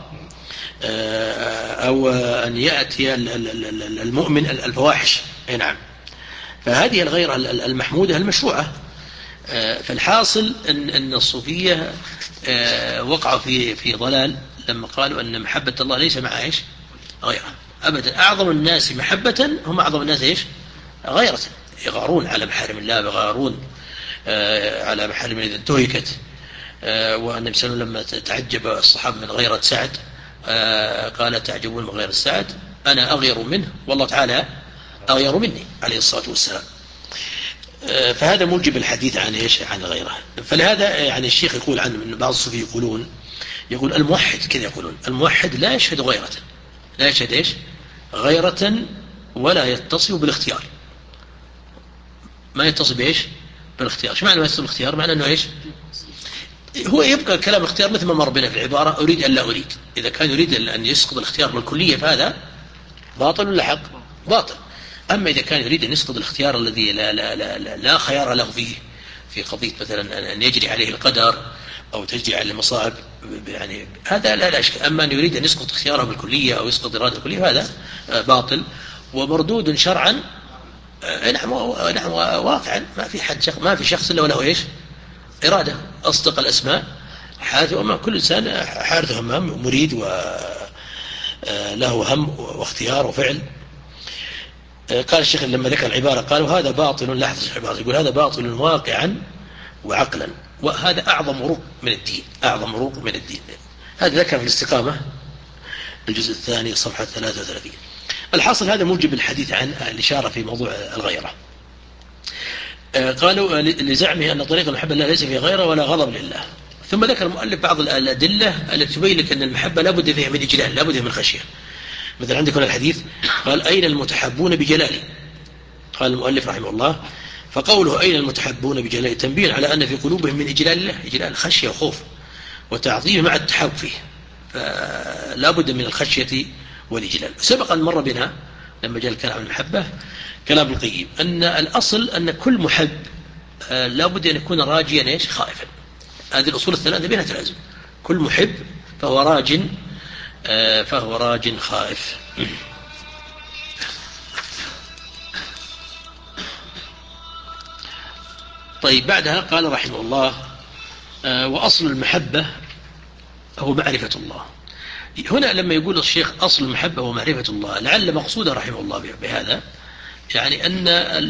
أو أن يأتي المؤمن الفواحش. نعم. فهذه الغيرة المحمودة المشروعة. فالحاصل أن الصوفية وقعوا في ضلال لما قالوا أن محبة الله ليس مع إيش؟ غيرة أبدا. أعظم الناس محبة هم أعظم الناس إيش؟ غيرة. يغارون على محارم الله، يغارون على محارم إذا انتهكت. والنبي صلى الله عليه وسلم لما تعجب الصحابة من غيرة سعد قال تعجبون من غيرة سعد أنا أغير منه والله تعالى أغير مني عليه الصلاة والسلام. فهذا موجب الحديث عن إيش؟ عن غيره. فلهذا يعني الشيخ يقول عن بعض الصوفية يقول الموحد كذا، يقولون الموحد لا يشهد غيرة، لا يشهد إيش؟ غيرة، ولا يتصل بالاختيار. ما يتصل بإيش؟ بالاختيار. ايش معنى ما يتصل بالاختيار؟ معنى أنه إيش؟ هو يبقى كلام الاختيار مثل ما مر بنا في العبارة أريد أن لا أريد. إذا كان يريد أن يسقط الاختيار بالكلية فهذا باطل ولا حق؟ باطل. أما إذا كان يريد أن يسقط الاختيار الذي لا خيار له فيه، في قضية مثلا أن يجري عليه القدر أو تجري عليه المصائب، يعني هذا لا إشكال. أما أن يريد أن يسقط اختياره بالكلية أو يسقط إرادة الكلية هذا باطل ومردود شرعا. نحن واقعا ما في شخص إلا وله إيش؟ إرادة. أصدق الأسماء حادث، وما كل إنسان حادث همام مريد وله هم واختيار وفعل. قال الشيخ لما ذكر العبارة قالوا هذا باطل، لاحظ العبارة يقول هذا باطل واقعا وعقلا، وهذا أعظم عروق من الدين، أعظم عروق من الدين. هذا ذكر في الاستقامة الجزء الثاني صفحة 33. الحاصل هذا موجب الحديث عن الإشارة في موضوع الغيرة. قالوا لزعمه أن طريق المحبة لله ليس فيها غيره ولا غضب لله. ثم ذكر المؤلف بعض الأدلة التي تبين لك أن المحبة لا بد فيها من إجلال، لا بد من خشية. مثل عندكم الحديث قال أين المتحبون بجلالي، قال المؤلف رحمه الله فقوله أين المتحبون بجلالي تنبيه على أن في قلوبهم من إجلال الله، إجلال خشية وخوف وتعظيم مع التحاب فيه، فلا بد من الخشية والإجلال. سبق أن مر بنا لما جاء الكلام عن المحبة كلام القيم أن الأصل أن كل محب لا بد أن يكون راجيا إيش خائفا. هذه الأصول الثلاثة بينها تلازم، كل محب فهو راج خائف. طيب بعدها قال رحمه الله وأصل المحبة هو معرفة الله. هنا لما يقول الشيخ أصل المحبة هو معرفة الله، لعل مقصوده رحمه الله بهذا يعني أن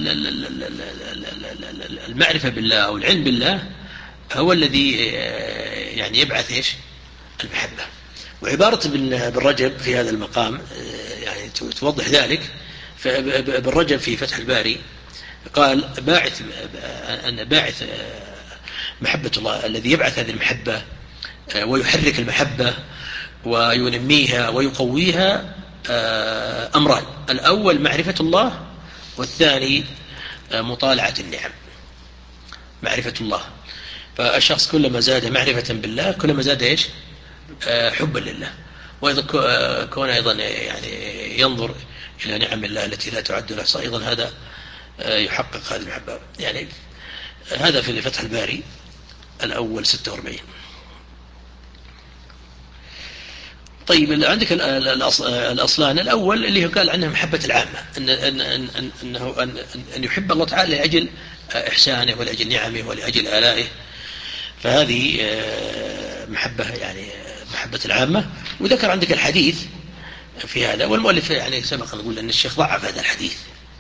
المعرفة بالله أو العلم بالله هو الذي يعني يبعث إيش المحبة. وعبارة ابن رجب في هذا المقام يعني توضح ذلك. فابن رجب في فتح الباري قال باعث محبة الله الذي يبعث هذه المحبة ويحرك المحبة وينميها ويقويها أمران: الأول معرفة الله، والثاني مطالعة النعم. معرفة الله، فالشخص كلما زاد معرفة بالله كلما زاد إيش حبا لله، وأيضا كون أيضا يعني ينظر إلى نعم الله التي لا تعد ولا تحصى، أيضا هذا يحقق هذه المحبة. يعني هذا في فتح الباري الأول 46. طيب عندك الأصلان. الأول اللي هو قال عنه محبة العامة، أن يحب الله تعالى لأجل إحسانه ولأجل نعمه ولأجل آلائه، فهذه محبة يعني محبة العامة. وذكر عندك الحديث في هذا، والمؤلف يعني سبق نقول أن الشيخ ضعف هذا الحديث،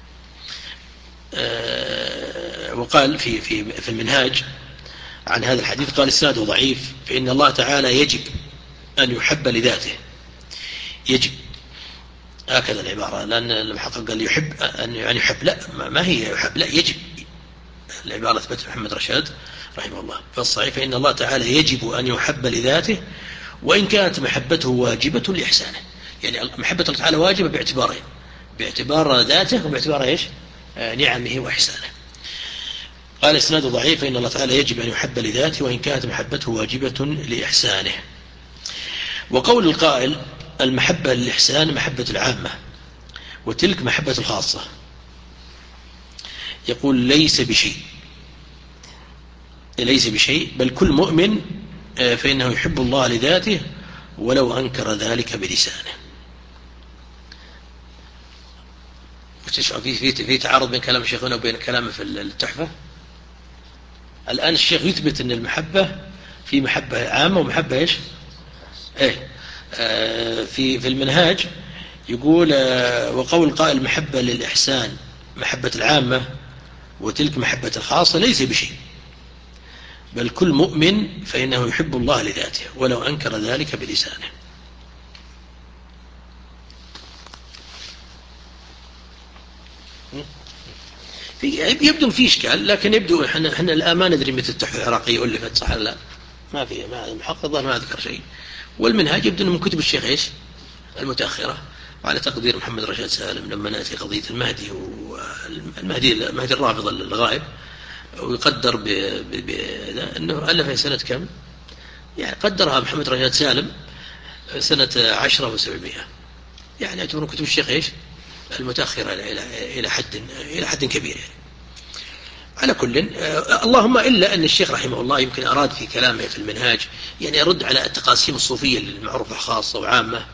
وقال في المنهاج عن هذا الحديث قال إسناده ضعيف، فإن الله تعالى يجب أن يحب لذاته. يجب، هكذا العبارة، لأن المحقق قال يحب أن يعني يحب، لا ما هي يحب، لا يجب. العبارة ثبت محمد رشاد رحمه الله. فالصحيح فإن الله تعالى يجب أن يحب لذاته وإن كانت محبته واجبة لإحسانه. يعني محبة الله تعالى واجبة باعتبارين: باعتبار ذاته وباعتبار إيش نعمه وإحسانه. قال إسناده ضعيف فإن الله تعالى يجب أن يحب لذاته وإن كانت محبته واجبة لإحسانه. وقول القائل المحبة للإحسان محبة العامة وتلك محبة الخاصة، يقول ليس بشيء بل كل مؤمن فإنه يحب الله لذاته ولو أنكر ذلك بلسانه. في تعارض بين كلام شيخنا وبين كلامه في التحفة. الآن الشيخ يثبت أن المحبة في محبة عامة ومحبة إيش في المنهاج يقول وقول قائل محبة للإحسان محبة العامة وتلك محبة الخاصة ليس بشيء بل كل مؤمن فإنه يحب الله لذاته ولو أنكر ذلك بلسانه. يبدو في إشكال، لكن يبدو إحنا الآن ما ندري متى التحفة العراقية ألفت، صح ولا لا؟ ما في محقق ما ذكر شيء. والمنهاج يبدو من كتب الشيخ إيش المتأخرة، وعلى تقدير محمد رشاد سالم لما نأتي قضية المهدي والمهدي الرافض الغائب، ويقدر أنه ألف في سنة كم، يعني قدرها محمد رشاد سالم سنة 10 و700، يعني يعتبرون كتب الشيخ إيش المتأخرة إلى حد كبير يعني. على كل اللهم إلا أن الشيخ رحمه الله يمكن أراد في كلامه في المنهاج يعني يرد على التقاسيم الصوفية المعروفة خاصة وعامة،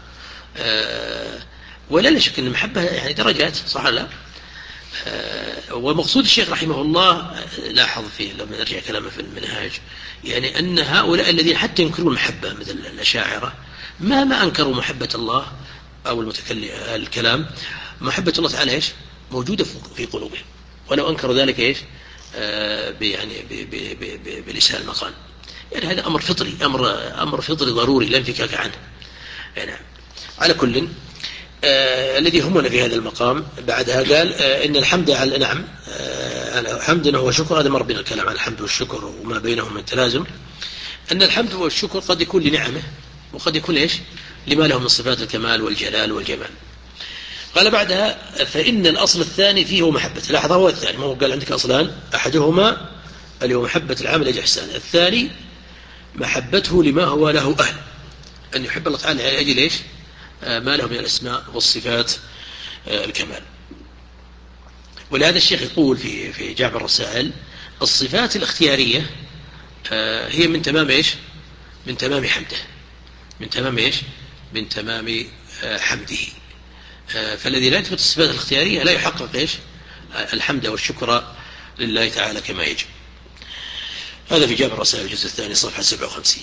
ولا شك أن المحبة يعني درجات، صح لا؟ ومقصود الشيخ رحمه الله لاحظ فيه لما نرجع كلامه في المنهاج يعني أن هؤلاء الذين حتى ينكرون المحبة مثل الأشاعرة ما أنكروا محبة الله أو الكلام، محبة الله تعالى إيش موجودة في قلوبهم ولو أنكروا ذلك إيش يعني بلسان المقال. يعني هذا أمر فطري، أمر فطري ضروري لا انفكاك عنه. يعني على كل الذي يهمنا في هذا المقام بعدها قال إن الحمد على نعم حمد هو شكر، هذا مر بنا الكلام عن الحمد والشكر وما بينهم من تلازم، أن الحمد والشكر قد يكون لنعمه وقد يكون إيش لما له من صفات الكمال والجلال والجمال. قال بعدها فإن الأصل الثاني فيه هو محبة. لاحظ هو الثاني، ما هو قال عندك أصلان، أحدهما اللي هو محبة العمل أجل إحسان، الثاني محبته لما هو له أهل، أن يحب الله تعالى على أجل إيش ما له من الأسماء والصفات الكمال. ولهذا الشيخ يقول في جامع الرسائل الصفات الاختيارية هي من تمام إيش من تمام حمده، من تمام إيش من تمام حمده. فالذي لا يثبت الصفات الاختيارية لا يحقق إيش الحمد والشكر لله تعالى كما يجب. هذا في جامع الرسائل الجزء الثاني صفحة 57.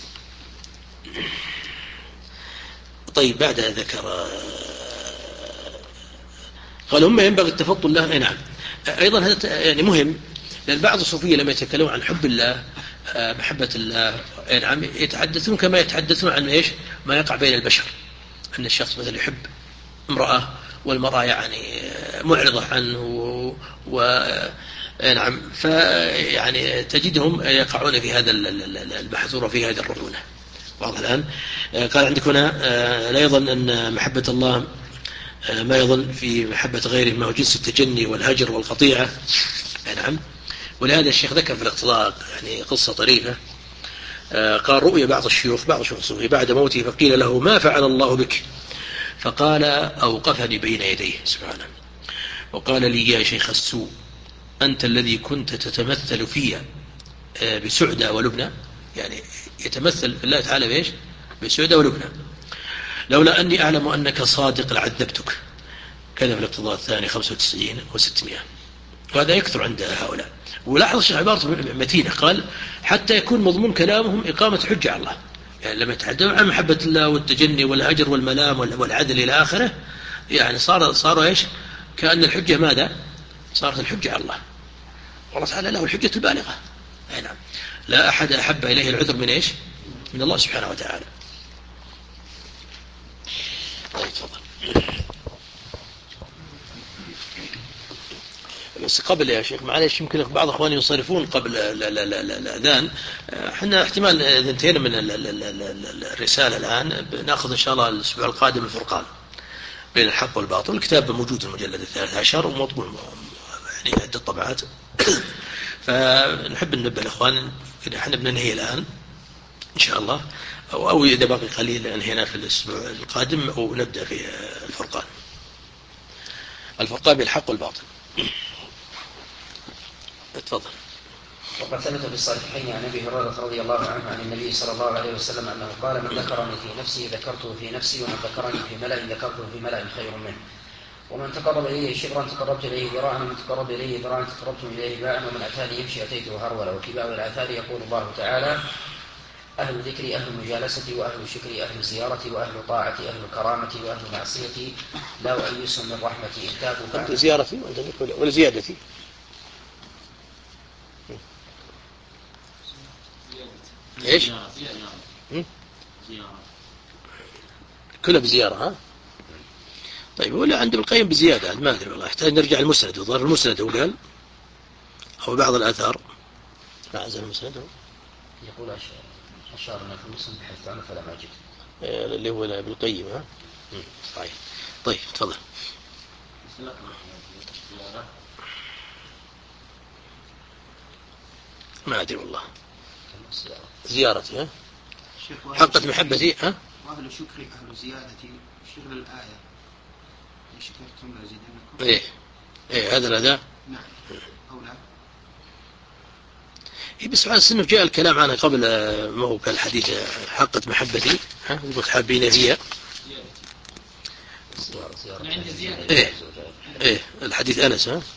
طيب بعدها ذكر قال هم ينبغي التفضل له. أي نعم، أيضا هذا يعني مهم، لأن بعض الصوفية لما يتكلمون عن حب الله محبة الله أي نعم يتحدثون كما يتحدثون عن إيش ما يقع بين البشر، أن الشخص مثلا يحب امرأة والمرأة يعني معرضة عنه نعم، فيعني تجدهم يقعون في هذا المحذور وفي هذه الرذونة. واضح الآن. قال عندك هنا لا يظن أن محبة الله ما يظن في محبة غيره ما هو جنس التجني والهجر والقطيعة. نعم. ولهذا الشيخ ذكر في الاقتضاء يعني قصة طريفة. قال رؤيا بعض الشيوخ الصوفية بعد موته فقيل له ما فعل الله بك؟ فقال أوقفني بين يديه سبحانه وقال لي يا شيخ السوء أنت الذي كنت تتمثل في بسعدة ولبنى، يعني يتمثل في الله تعالى بإيش بسعدة ولبنى، لولا أني أعلم أنك صادق لعذبتك. كذا في الاقتضاء الثاني 95 و600. وهذا يكثر عند هؤلاء. ولاحظ الشيخ عبارة متينة، قال حتى يكون مضمون كلامهم إقامة حجة على الله، يعني لما يتحدثون عن محبة الله والتجني والهجر والملام والعدل إلى آخره، يعني صار إيش كأن الحجة ماذا صارت الحجة على الله، والله تعالى له الحجة البالغة. نعم، لا أحد أحب إليه العذر من إيش من الله سبحانه وتعالى. طيب تفضل. بس قبل يا شيخ معلش يمكن بعض أخواني ينصرفون قبل الأذان، احنا احتمال إذا انتهينا من الرسالة الآن نأخذ إن شاء الله الأسبوع القادم الفرقان بين الحق والباطل. الكتاب موجود في المجلد 13 ومطبوع يعني عدة طبعات. فنحب ننبه الأخوان احنا بننهي الآن إن شاء الله، أو إذا باقي قليل أنهينا في الأسبوع القادم أو نبدأ في الفرقان بين الحق والباطل. تفضل. وقد ثبت في الصحيحين عن ابي هريره رضي الله عنه عن النبي صلى الله عليه وسلم انه قال من ذكرني في نفسي ذكرته في نفسي ومن ذكرني في ملأ ذكرته في ملأ خير منه ومن تقرب اليه شبرا تقربت اليه ذراعا ومن تقرب اليه ذراعا تقربت اليه باعا ومن اتاني يمشي اتيته هرولا. وفي بعض الاثار يقول الله تعالى اهل الذكر اهل المجالسه واهل الشكر اهل الزياره واهل الطاعه اهل الكرامه واهل المعصيه لا أيس من رحمتي ان تابوا زيارتي ولا زيادتي ايش كلها بزيارة ها. طيب ولا عند القيم بزيادة ما أدري والله، يحتاج نرجع المسند وظهر المسند هو قال أو بعض الآثار ما عزل المسند يقول أشارنا في المسند بحيث أنا فلا ماجد اللي هو بالقيم ها. طيب تفضل. ما أدري والله زيارتي ها حقت محبتي ها. وأهل شكري أهل زيادتي شغل الآية شكرتم لأزيدنكم. إيه هذا الأداء. نعم أو لا. بس على السنة جاء الكلام عنها قبل ما هو كالحديث حقت محبتي ها قلت حابين فيها. إيه الحديث أنس ها.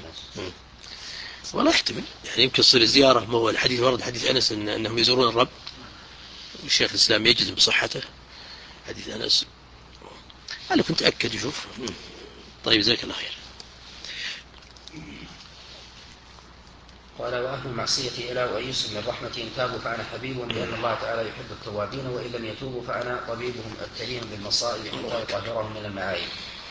والله يحتمل يعني يمكن تصير زيارة، ما هو الحديث ورد حديث أنس أنهم يزورون الرب، الشيخ الإسلام يجزم بصحته حديث أنس. أنا كنت أكد يشوف. طيب جزاك الله خير. قال وأهل المعصية إلى وأيس من رحمتي إن تابوا فأنا حبيبهم لأن الله تعالى يحب التوابين وإن لم يتوبوا فأنا طبيبهم أبتليهم بالمصائب حتى يطهرهم من المعايب.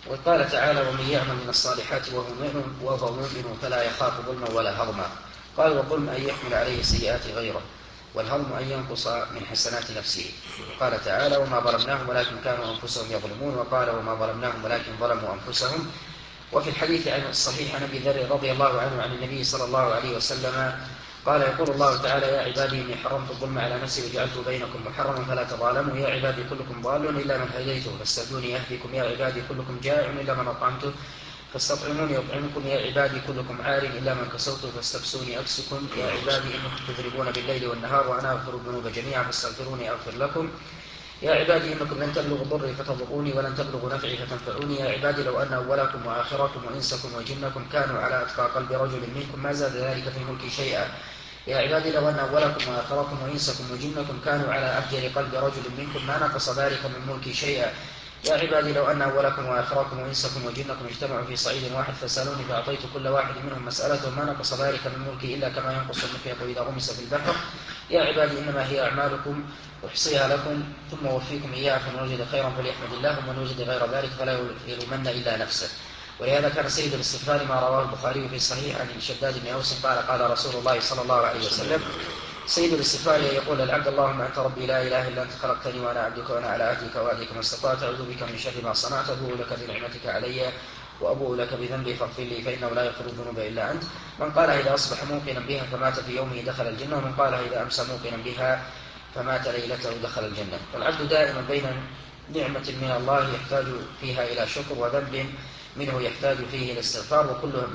وقال تعالى ومن يعمل من الصالحات وهو مؤمن فلا يخاف ظلما ولا هضما. قال والظلم أن يحمل عليه سيئات غيره، والهضم أن ينقص من حسنات نفسه. قال تعالى وما ظلمناهم ولكن كانوا أنفسهم يظلمون. وقال وما ظلمناهم ولكن ظلموا أنفسهم. وفي الحديث عن الصحيح عن أبي ذر رضي الله عنه عن النبي صلى الله عليه وسلم قال يقول الله تعالى يا عبادي إني حرمت الظلم على نفسي وجعلته بينكم محرما فلا تظالموا. يا عبادي كلكم ضال إلا من هديته فاستهدوني أهدكم. يا عبادي كلكم جائع إلا من أطعمته فاستطعموني أطعمكم. يا عبادي كلكم عار إلا من كسوته فاستكسوني أكسكم. يا عبادي إنكم تذنبون بالليل والنهار وأنا أغفر الذنوب جميعا فاستغفروني أغفر لكم. يا عبادي إنكم لن تبلغوا ضري فتضروني ولن تبلغوا نفعي فتنفعوني. يا عبادي لو أن أولكم وآخركم وإنسكم وجنكم كانوا على أتقى قلب رجل منكم ما زاد ذلك في ملكي شيئا. يا عبادي لو أن أولكم وآخركم وإنسكم وجنكم كانوا على أفجر قلب رجل منكم ما نقص ذلك من ملكي شيئا. يا عبادي لو أن أولكم وآخركم وإنسكم وجنكم اجتمعوا في صعيد واحد فسألوني فأعطيت كل واحد منهم مسألته ما نقص ذلك من ملكي إلا كما ينقص المخيط إذا غمس في البحر. يا عبادي إنما هي أعمالكم أحصيها لكم ثم أوفيكم إياها فمن وجد خيرا فليحمد الله ومن وجد غير ذلك فلا يلومن إلا نفسه. ولهذا كان سيد الاستغفار ما رواه البخاري في الصحيح عن شداد بن أوس قال قال رسول الله صلى الله عليه وسلم سيد الاستغفار يقول العبد اللهم أنت ربي لا إله إلا أنت خلقتني وأنا عبدك وأنا على عهدك ووعدك ما استطعت أعوذ بك من شر ما صنعت أبوء لك بنعمتك علي وأبوء لك بذنبي فاغفر لي فإنه لا يغفر الذنوب إلا أنت. من قالها إذا أصبح موقنا بها فمات في يومه دخل الجنة ومن قالها إذا أمسى موقنا بها فمات ليلته دخل الجنة. والعبد دائما بين نعمة من الله يحتاج فيها إلى شكر وذنب منه يحتاج فيه الاستغفار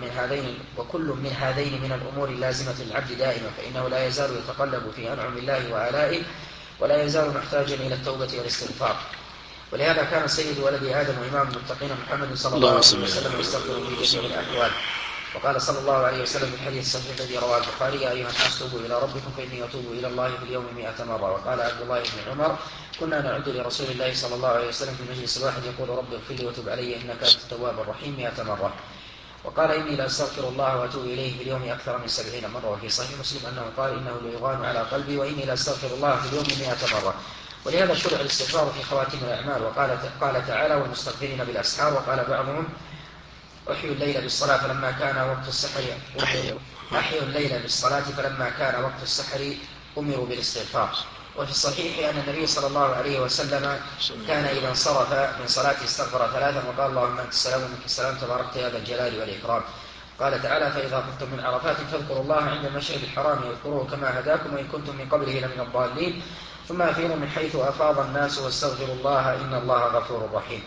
وكل من هذين من الأمور اللازمة للعبد دائما فإنه لا يزال يتقلب في أنعم الله وآلائه ولا يزال محتاجا إلى التوبة والاستغفار. ولهذا كان سيد ولد آدم وإمام المتقين محمد صلى الله عليه وسلم يستغفر في جميع الأحوال. وقال صلى الله عليه وسلم في الحديث الصحيح الذي رواه البخاري يا أيها الناس توبوا إلى ربكم فإني أتوب إلى الله في اليوم 100 مرة. وقال عبد الله بن عمر كنا نعد لرسول الله صلى الله عليه وسلم في المجلس الواحد يقول رب اغفر لي وتب علي إنك أنت التواب الرحيم 100 مرة. وقال إني لأستغفر الله وأتوب إليه في اليوم أكثر من 70 مرة. وفي صحيح مسلم أنه قال إنه ليغان على قلبي وإني لأستغفر الله في اليوم 100 مرة. ولهذا شرع الاستغفار في خواتم الأعمال. قال تعالى والمستغفرين بالأسحار. وقال بعضهم أحيوا الليل بالصلاة فلما كان وقت السحر أحيوا الليل بالصلاة فلما كان وقت السحر أمروا بالاستغفار. وفي الصحيح أن النبي صلى الله عليه وسلم كان إذا انصرف من صلاته استغفر 3 وقال اللهم أنت السلام ومنك السلام تباركت يا ذا الجلال والإكرام. قال تعالى فإذا خفتم من عرفات فاذكروا الله عند المشعر الحرام واذكروه كما هداكم وإن كنتم من قبله لمن الضالين ثم أفيضوا من حيث أفاض الناس واستغفروا الله إن الله غفور رحيم.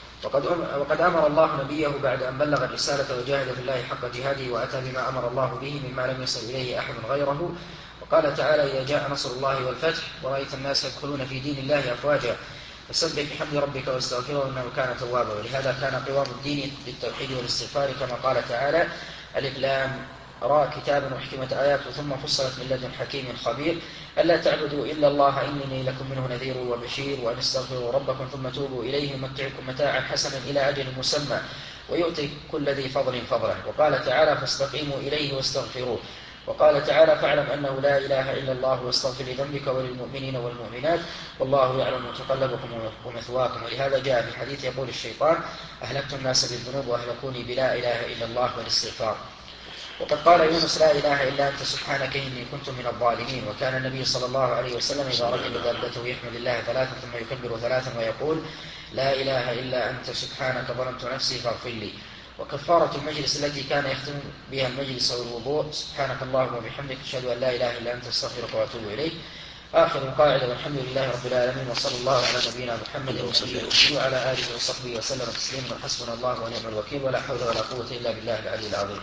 وقد أمر الله نبيه بعد أن بلغ الرسالة وجاهد في الله حق جهاده وأتى بما أمر الله به مما لم يصل إليه أحد غيره. وقال تعالى إذا جاء نصر الله والفتح ورأيت الناس يدخلون في دين الله أفواجا فسبح بحمد ربك واستغفره إنه كان توابا. ولهذا كان قوام الدين بالتوحيد والاستغفار كما قال تعالى ألف لام را كتاب أحكمت آياته ثم فصلت من لدن حكيم خبير ألا تعبدوا إلا الله إنني لكم منه نذير وبشير وأن استغفروا ربكم ثم توبوا إليه يمتعكم متاعا حسنا إلى أجل مسمى ويؤتي كل ذي فضل فضله. وقال تعالى فاستقيموا إليه واستغفروه. وقال تعالى فاعلم أنه لا إله إلا الله واستغفر لذنبك وللمؤمنين والمؤمنات والله يعلم متقلبكم ومثواكم. ولهذا جاء في الحديث يقول الشيطان أهلكت الناس بالذنوب وأهلكوني بلا إله إلا الله والاستغفار. وقد قال يونس لا إله إلا أنت سبحانك إني كنت من الظالمين. وكان النبي صلى الله عليه وسلم إذا ركب دابته يحمد الله 3 ثم يكبر 3 ويقول لا إله إلا أنت سبحانك ظلمت نفسي فاغفر لي. وكفارة المجلس التي كان يختم بها المجلس والوضوء سبحانك اللهم وبحمدك أشهد أن لا إله إلا أنت أستغفرك وأتوب إليك. آخر القاعدة والحمد لله رب العالمين وصلى الله على نبينا محمد وعلى آله وصحبه وسلم تسليما حسبنا الله ونعم الوكيل ولا حول ولا قوة إلا بالله العلي العظيم.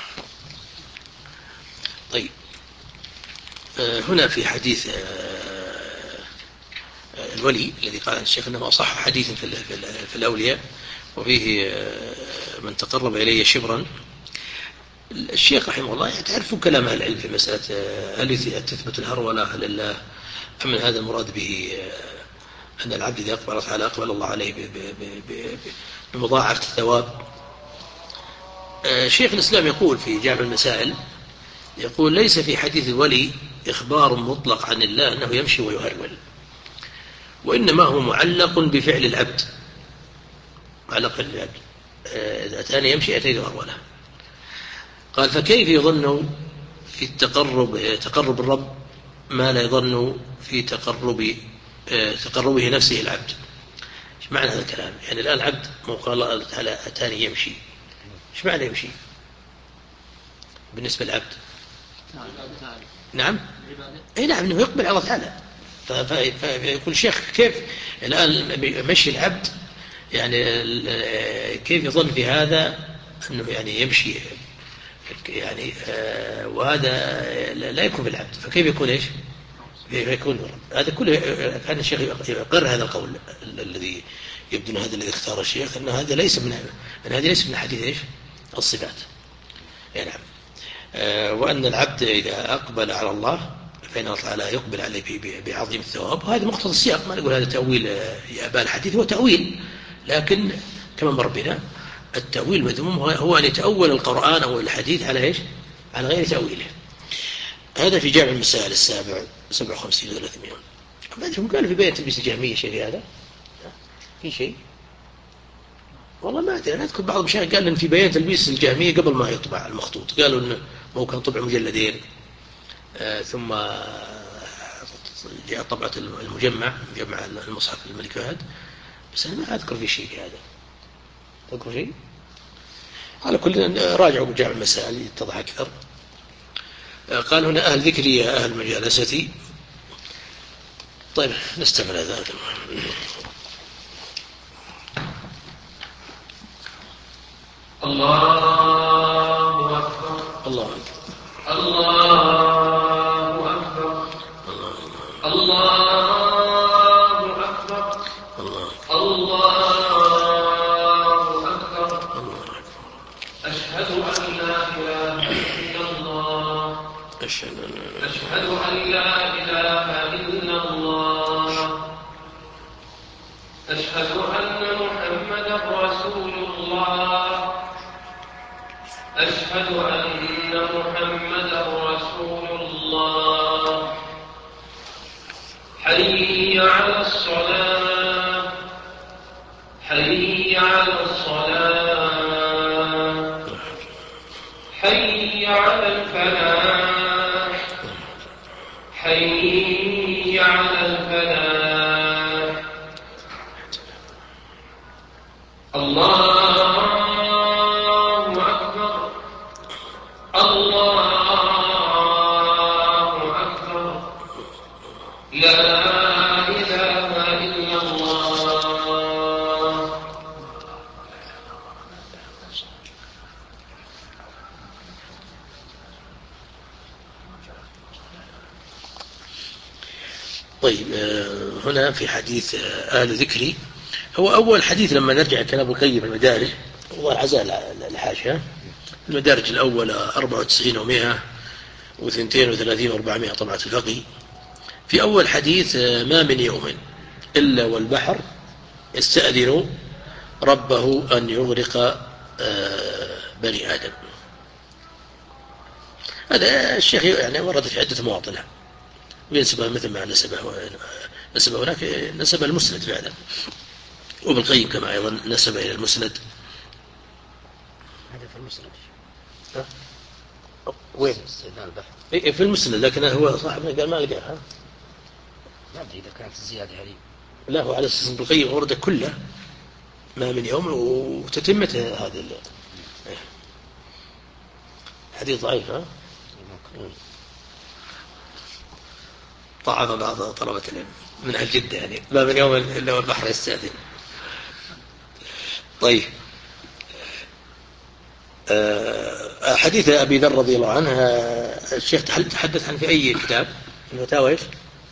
طيب هنا في حديث الولي الذي قال الشيخ أنه أصح حديث في الأولياء وفيه من تقرب إليه شبرا. الشيخ رحمه الله تعرفوا كلام أهل العلم في مسألة هل تثبت الهرولة لله أم من هذا المراد به أن العبد إذا أقبل تعالى أقبل الله عليه بمضاعفة الثواب. شيخ الإسلام يقول في جامع المسائل يقول ليس في حديث الولي إخبار مطلق عن الله أنه يمشي ويهرول وإنما هو معلق بفعل العبد على الأقل إذا أتاني يمشي أتيت هرولة. قال فكيف يظن في تقرب الرب ما لا يظن في تقربه نفسه العبد. ايش معنى هذا الكلام؟ يعني الآن العبد قال الله تعالى أتاني يمشي، ايش معنى يمشي بالنسبة للعبد؟ نعم اي نعم، انه يقبل على الله تعالى. فيقول الشيخ كيف الآن يمشي العبد، يعني كيف يظن في هذا انه يعني يمشي يعني وهذا لا يكون في العبد، فكيف يكون ايش؟ يكون الرب. هذا كله كان الشيخ يقر هذا القول الذي يبدو ان هذا الذي اختار الشيخ ان هذا ليس من حديث ايش؟ الصفات. يعني نعم. وان العبد اذا اقبل على الله فإن الله تعالى يقبل عليه بعظيم الثواب، وهذا مقتضى السياق. ما نقول هذا تأويل يا أبا الحديث، هو تأويل، لكن كما مر بنا التأويل مذموم هو أن يتأول القرآن أو الحديث على إيش؟ على غير تأويله. هذا في جامع المسائل 57 و 300. بعدهم قالوا في بيان تلبيس الجهمية شيء في هذا؟ في شيء؟ والله ما أدري. أنا أذكر بعض المشايخ قال إن في بيان تلبيس الجهمية قبل ما يطبع المخطوط، قالوا إنه مو كان طبع مجلدين، ثم جاء طبعة المجمع المصحف الملك فهد، بس أنا ما أذكر في شيء في هذا. تذكر شيء؟ على كل راجعوا بجامع المسائل يتضح أكثر. قال هنا أهل ذكري يا أهل مجالستي. طيب نستمر هذا. الله أكبر الله أكبر الله أكبر الله أكبر الله أكبر. أشهد أن لا إله إلا الله أشهد أن لا إله إلا الله أشهد أن محمدا رسول الله أشهد أن محمدا رسول الله. حي على الصلاة حي على الصلاة حي على الفلاح حي على الفلاح. الله أكبر الله أكبر لا إله إلا الله. طيب هنا في حديث أهل ذكري، هو أول حديث لما نرجع كلام القيم في المدارج، والعزاء الحاشية المدارج الأول 94 و100 و32 و400 طبعة الفقي. في أول حديث ما من يوم إلا والبحر يستأذن ربه أن يغرق بني آدم. هذا الشيخ يعني ورد في عدة مواطن، وينسبه مثل ما نسبه هناك، نسب المسند فعلا، وابن القيم كما أيضا نسب إلى المسند. هذا في المسند وين؟ استئذان البحر في المسند، لكن هو صاحبنا قال ما لقاها. ما أدري إذا كانت الزيادة هذه. لا، هو على أساس ابن القيم ورد كله ما من يوم، وتتمة هذا حديث ضعيف. ضعف بعض طلبة العلم من أهل جدة، يعني ما من يوم إلا والبحر يستأذن. طيب حديث أبي ذر رضي الله عنه الشيخ تحدث عنه في أي كتاب؟ الفتاوى إيش؟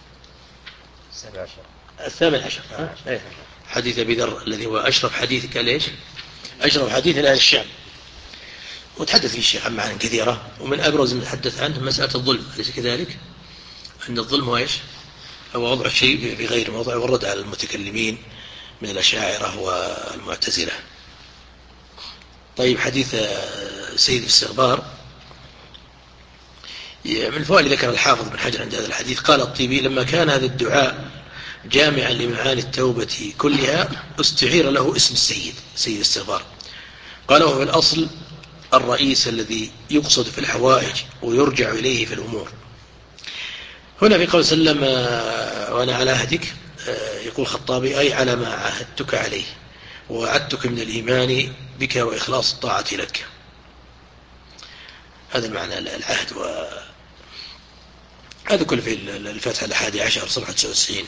17 حديث أبي ذر الذي هو أشرف حديث، قال إيش؟ أشرف حديث لأهل الشام. وتحدث فيه الشيخ عن معاني كثيرة، ومن أبرز ما تحدث عنه مسألة الظلم، أليس كذلك؟ أن الظلم هو إيش؟ هو وضع الشيء في غير موضعه، والرد على المتكلمين من الأشاعرة والمعتزلة. طيب حديث سيد الاستغبار، من الفوائد ذكر الحافظ بن حجر عند هذا الحديث، قال الطيبي لما كان هذا الدعاء جامعا لمعاني التوبة كلها استعير له اسم السيد، سيد الاستغفار. قال وهو الأصل الرئيس الذي يقصد في الحوائج ويرجع إليه في الأمور. هنا في قول سلم وأنا على عهدك، يقول الخطابي أي على ما عهدتك عليه ووعدتك من الإيمان بك وإخلاص الطاعة لك. هذا المعنى العهد. هذا كله في الفتح 11 صفحة 99.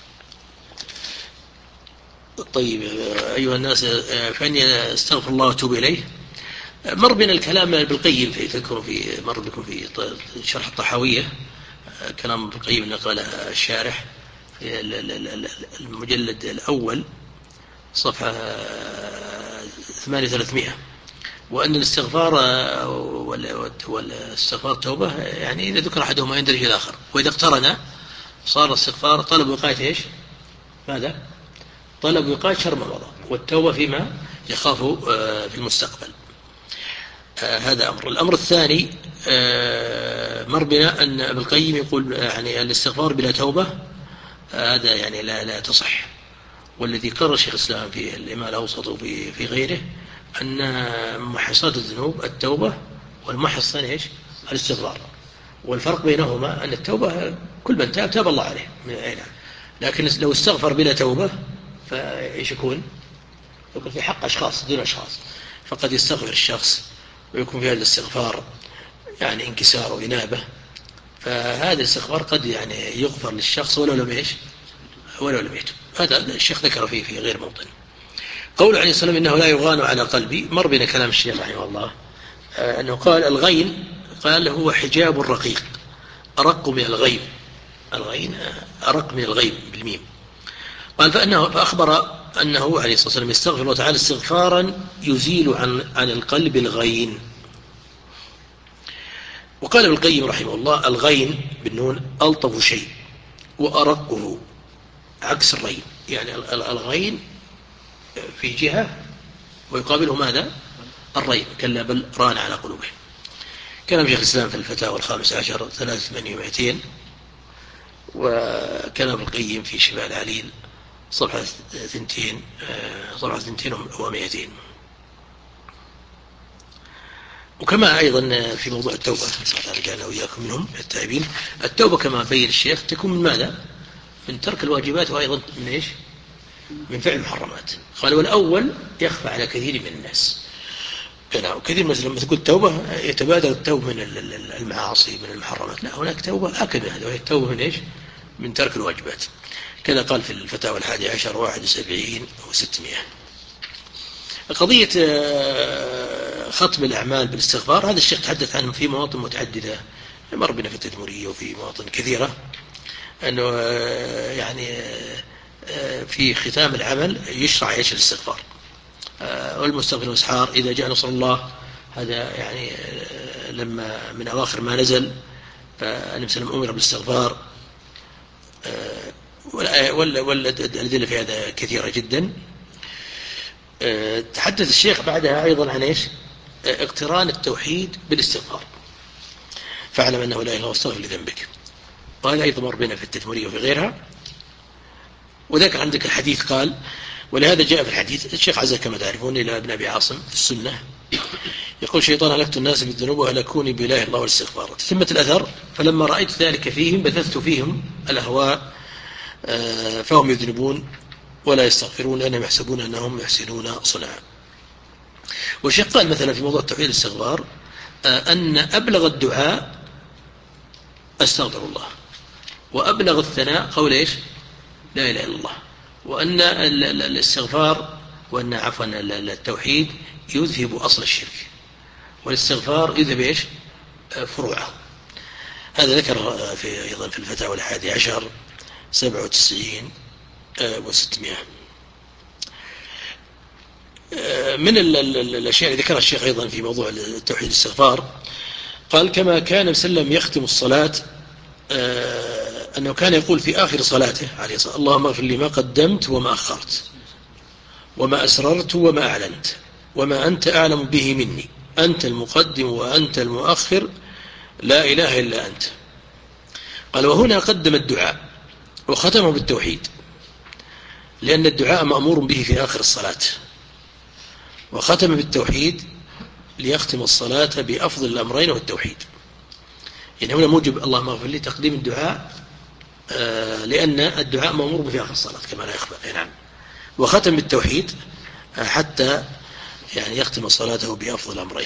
طيب أيها الناس فإني أستغفر الله وأتوب إليه. مر بنا الكلام بالقيم مر بكم في شرح الطحاوية كلام بالقيم اللي قاله الشارح في المجلد الأول صفحة 800، وأن الاستغفار والاستغفار توبة، يعني إذا ذكر أحدهما يندرج الآخر، وإذا اقترن صار الاستغفار طلب وقاية إيش؟ ماذا؟ طلب وقاية شر ما مضى، والتوبة فيما يخاف في المستقبل. هذا أمر. الأمر الثاني مر بنا أن ابن القيم يقول يعني الاستغفار بلا توبة هذا يعني لا تصح. والذي قرر شيخ الإسلام في الإمام الأوسط وفي غيره أن محصات الذنوب التوبة، والمحص إيش؟ الاستغفار. والفرق بينهما أن التوبة كل من تاب الله عليه من أين، لكن لو استغفر بلا توبة فإيش يكون في حق أشخاص دون أشخاص. فقد يستغفر الشخص ويكون في هذا الاستغفار يعني انكسار وإنابة، فهذا الاستغفار قد يعني يغفر للشخص ولو لم يتب. هذا الشيخ ذكر فيه في غير موطن. قول عليه الصلاة والسلام إنه لا يغان على قلبي، مر بنا كلام الشيخ رحمه الله أنه قال الغين قال هو حجاب الرقيق أرق من الغيب. الغين أرق من الغيب بالميم. قال فأخبر أنه عليه الصلاة والسلام يستغفر الله تعالى استغفارا يزيل عن القلب الغين. وقال ابن القيم رحمه الله الغين بالنون ألطف شيء وأرقه عكس الرين، يعني الغين في جهة ويقابله ماذا؟ الرين، كلا بل ران على قلوبهم. كلام شيخ الإسلام في الفتاوى 15 3,200، وكلام ابن القيم في شفاء العليل صفحة 200 و200. وكما أيضا في موضوع التوبة رجعنا وإياكم منهم التائبين، التوبة كما بين الشيخ تكون من ماذا؟ من ترك الواجبات، وأيضا من إيش؟ من فعل المحرمات. قال والأول يخفى على كثير من الناس. وكثير من الناس لما تقول توبة يتبادر التوبة من المعاصي من المحرمات. لا، هناك توبة أكد من هذا، وهي التوبة من إيش؟ من ترك الواجبات. كذا قال في الفتاوى 11 71 و600. قضية ختم الأعمال بالاستغفار هذا الشيخ تحدث عنه في مواطن متعددة، مر بنا في التدمرية وفي مواطن كثيرة، أنه يعني في ختام العمل يشرع إيش؟ الاستغفار. والمستغفر والأسحار إذا جاء نصر الله، هذا يعني لما من أواخر ما نزل فالنبي صلى الله عليه وسلم أمر بالاستغفار. والأدلة في هذا كثيرة جدا. تحدث الشيخ بعدها أيضا عن إيش؟ اقتران التوحيد بالاستغفار. فاعلم أنه لا إله إلا الله واستغفر لذنبك. وهذا أيضا مر بنا في التدمرية وفي غيرها. وذاك عندك الحديث قال ولهذا جاء في الحديث الشيخ عزة كما تعرفون إلى ابن أبي عاصم في السنة يقول شيطان هلكت الناس بالذنوب وهلكوني بإله الله والاستغفار. تتمة الأثر فلما رأيت ذلك فيهم بثثت فيهم الأهواء فهم يذنبون ولا يستغفرون لأنهم يحسبون أنهم يحسنون صنعا. والشيخ قال مثلا في موضوع التوحيد الاستغفار أن أبلغ الدعاء أستغفر الله، وأبلغ الثناء قول إيش؟ لا إله إلا الله. وأن الاستغفار وأن عفوا التوحيد يذهب أصل الشرك، والاستغفار يذهب إيش؟ فروعه. هذا ذكر أيضا في الفتاوى 11 97 و600. من الأشياء اللي ذكرها الشيخ أيضا في موضوع التوحيد الاستغفار قال كما كان وسلم يختم الصلاة أنه كان يقول في آخر صلاته عليه الصلاة اللهم اغفر لي ما قدمت وما أخرت وما أسررت وما أعلنت وما أنت أعلم به مني أنت المقدم وأنت المؤخر لا إله إلا أنت. قال وهنا قدم الدعاء وختمه بالتوحيد لأن الدعاء مأمور به في آخر الصلاة، وختم بالتوحيد ليختم الصلاة بأفضل الأمرين والتوحيد. يعني هنا موجب اللهم اغفر لي تقديم الدعاء، لأن الدعاء مأمور به في آخر الصلاة كما لا يخفى. نعم. وختم بالتوحيد حتى يعني يختم صلاته بأفضل الأمرين.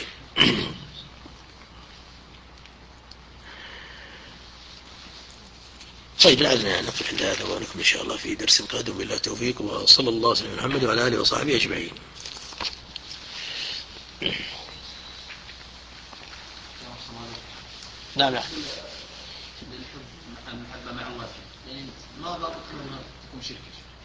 طيب لعلنا نقف عند هذا ونكمل إن شاء الله في درس قادم بالله التوفيق، وصلى الله وسلم على محمد وعلى آله وصحبه أجمعين. نعم. المحبة مع الله يعني ما ضابط تكون شرك.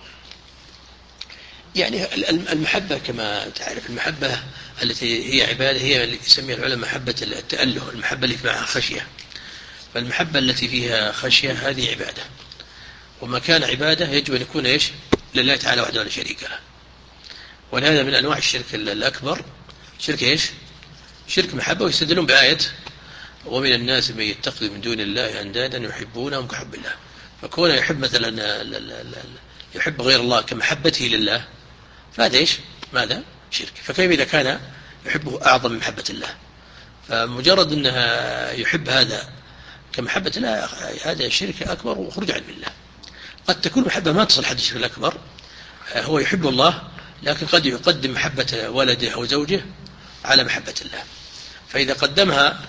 يعني المحبة كما تعرف، المحبة التي هي عبادة هي اللي يسميها العلماء محبة التأله، المحبة اللي معها خشية. فالمحبة التي فيها خشية هذه عبادة، وما كان عبادة يجب أن يكون إيش؟ لله تعالى وحده لا شريك له. ولهذا من أنواع الشرك الأكبر شرك إيش؟ شرك محبة. ويستدلون بآية ومن الناس من يتخذ من دون الله أندادا يحبونهم كحب الله. فكون يحب مثلا يحب غير الله كمحبته لله فهذا إيش؟ ماذا؟ شرك. فكيف إذا كان يحبه أعظم من محبة الله؟ فمجرد أنها يحب هذا كمحبة الله هذا شرك أكبر وخروج عن الله. قد تكون محبة ما تصل حد الشرك الأكبر، هو يحب الله لكن قد يقدم محبة ولده أو زوجه على محبة الله، فإذا قدمها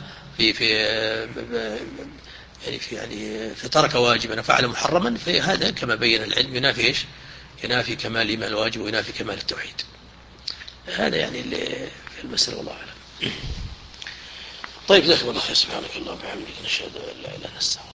في ترك واجبا وفعل محرما فهذا كما بين العلم ينافي إيش؟ ينافي كمال الإيمان الواجب وينافي كمال التوحيد. هذا يعني اللي في المسألة والله أعلم. طيب جزاكم الله خير. سبحانك اللهم وبحمدك نشهد أن لا إله إلا أنت.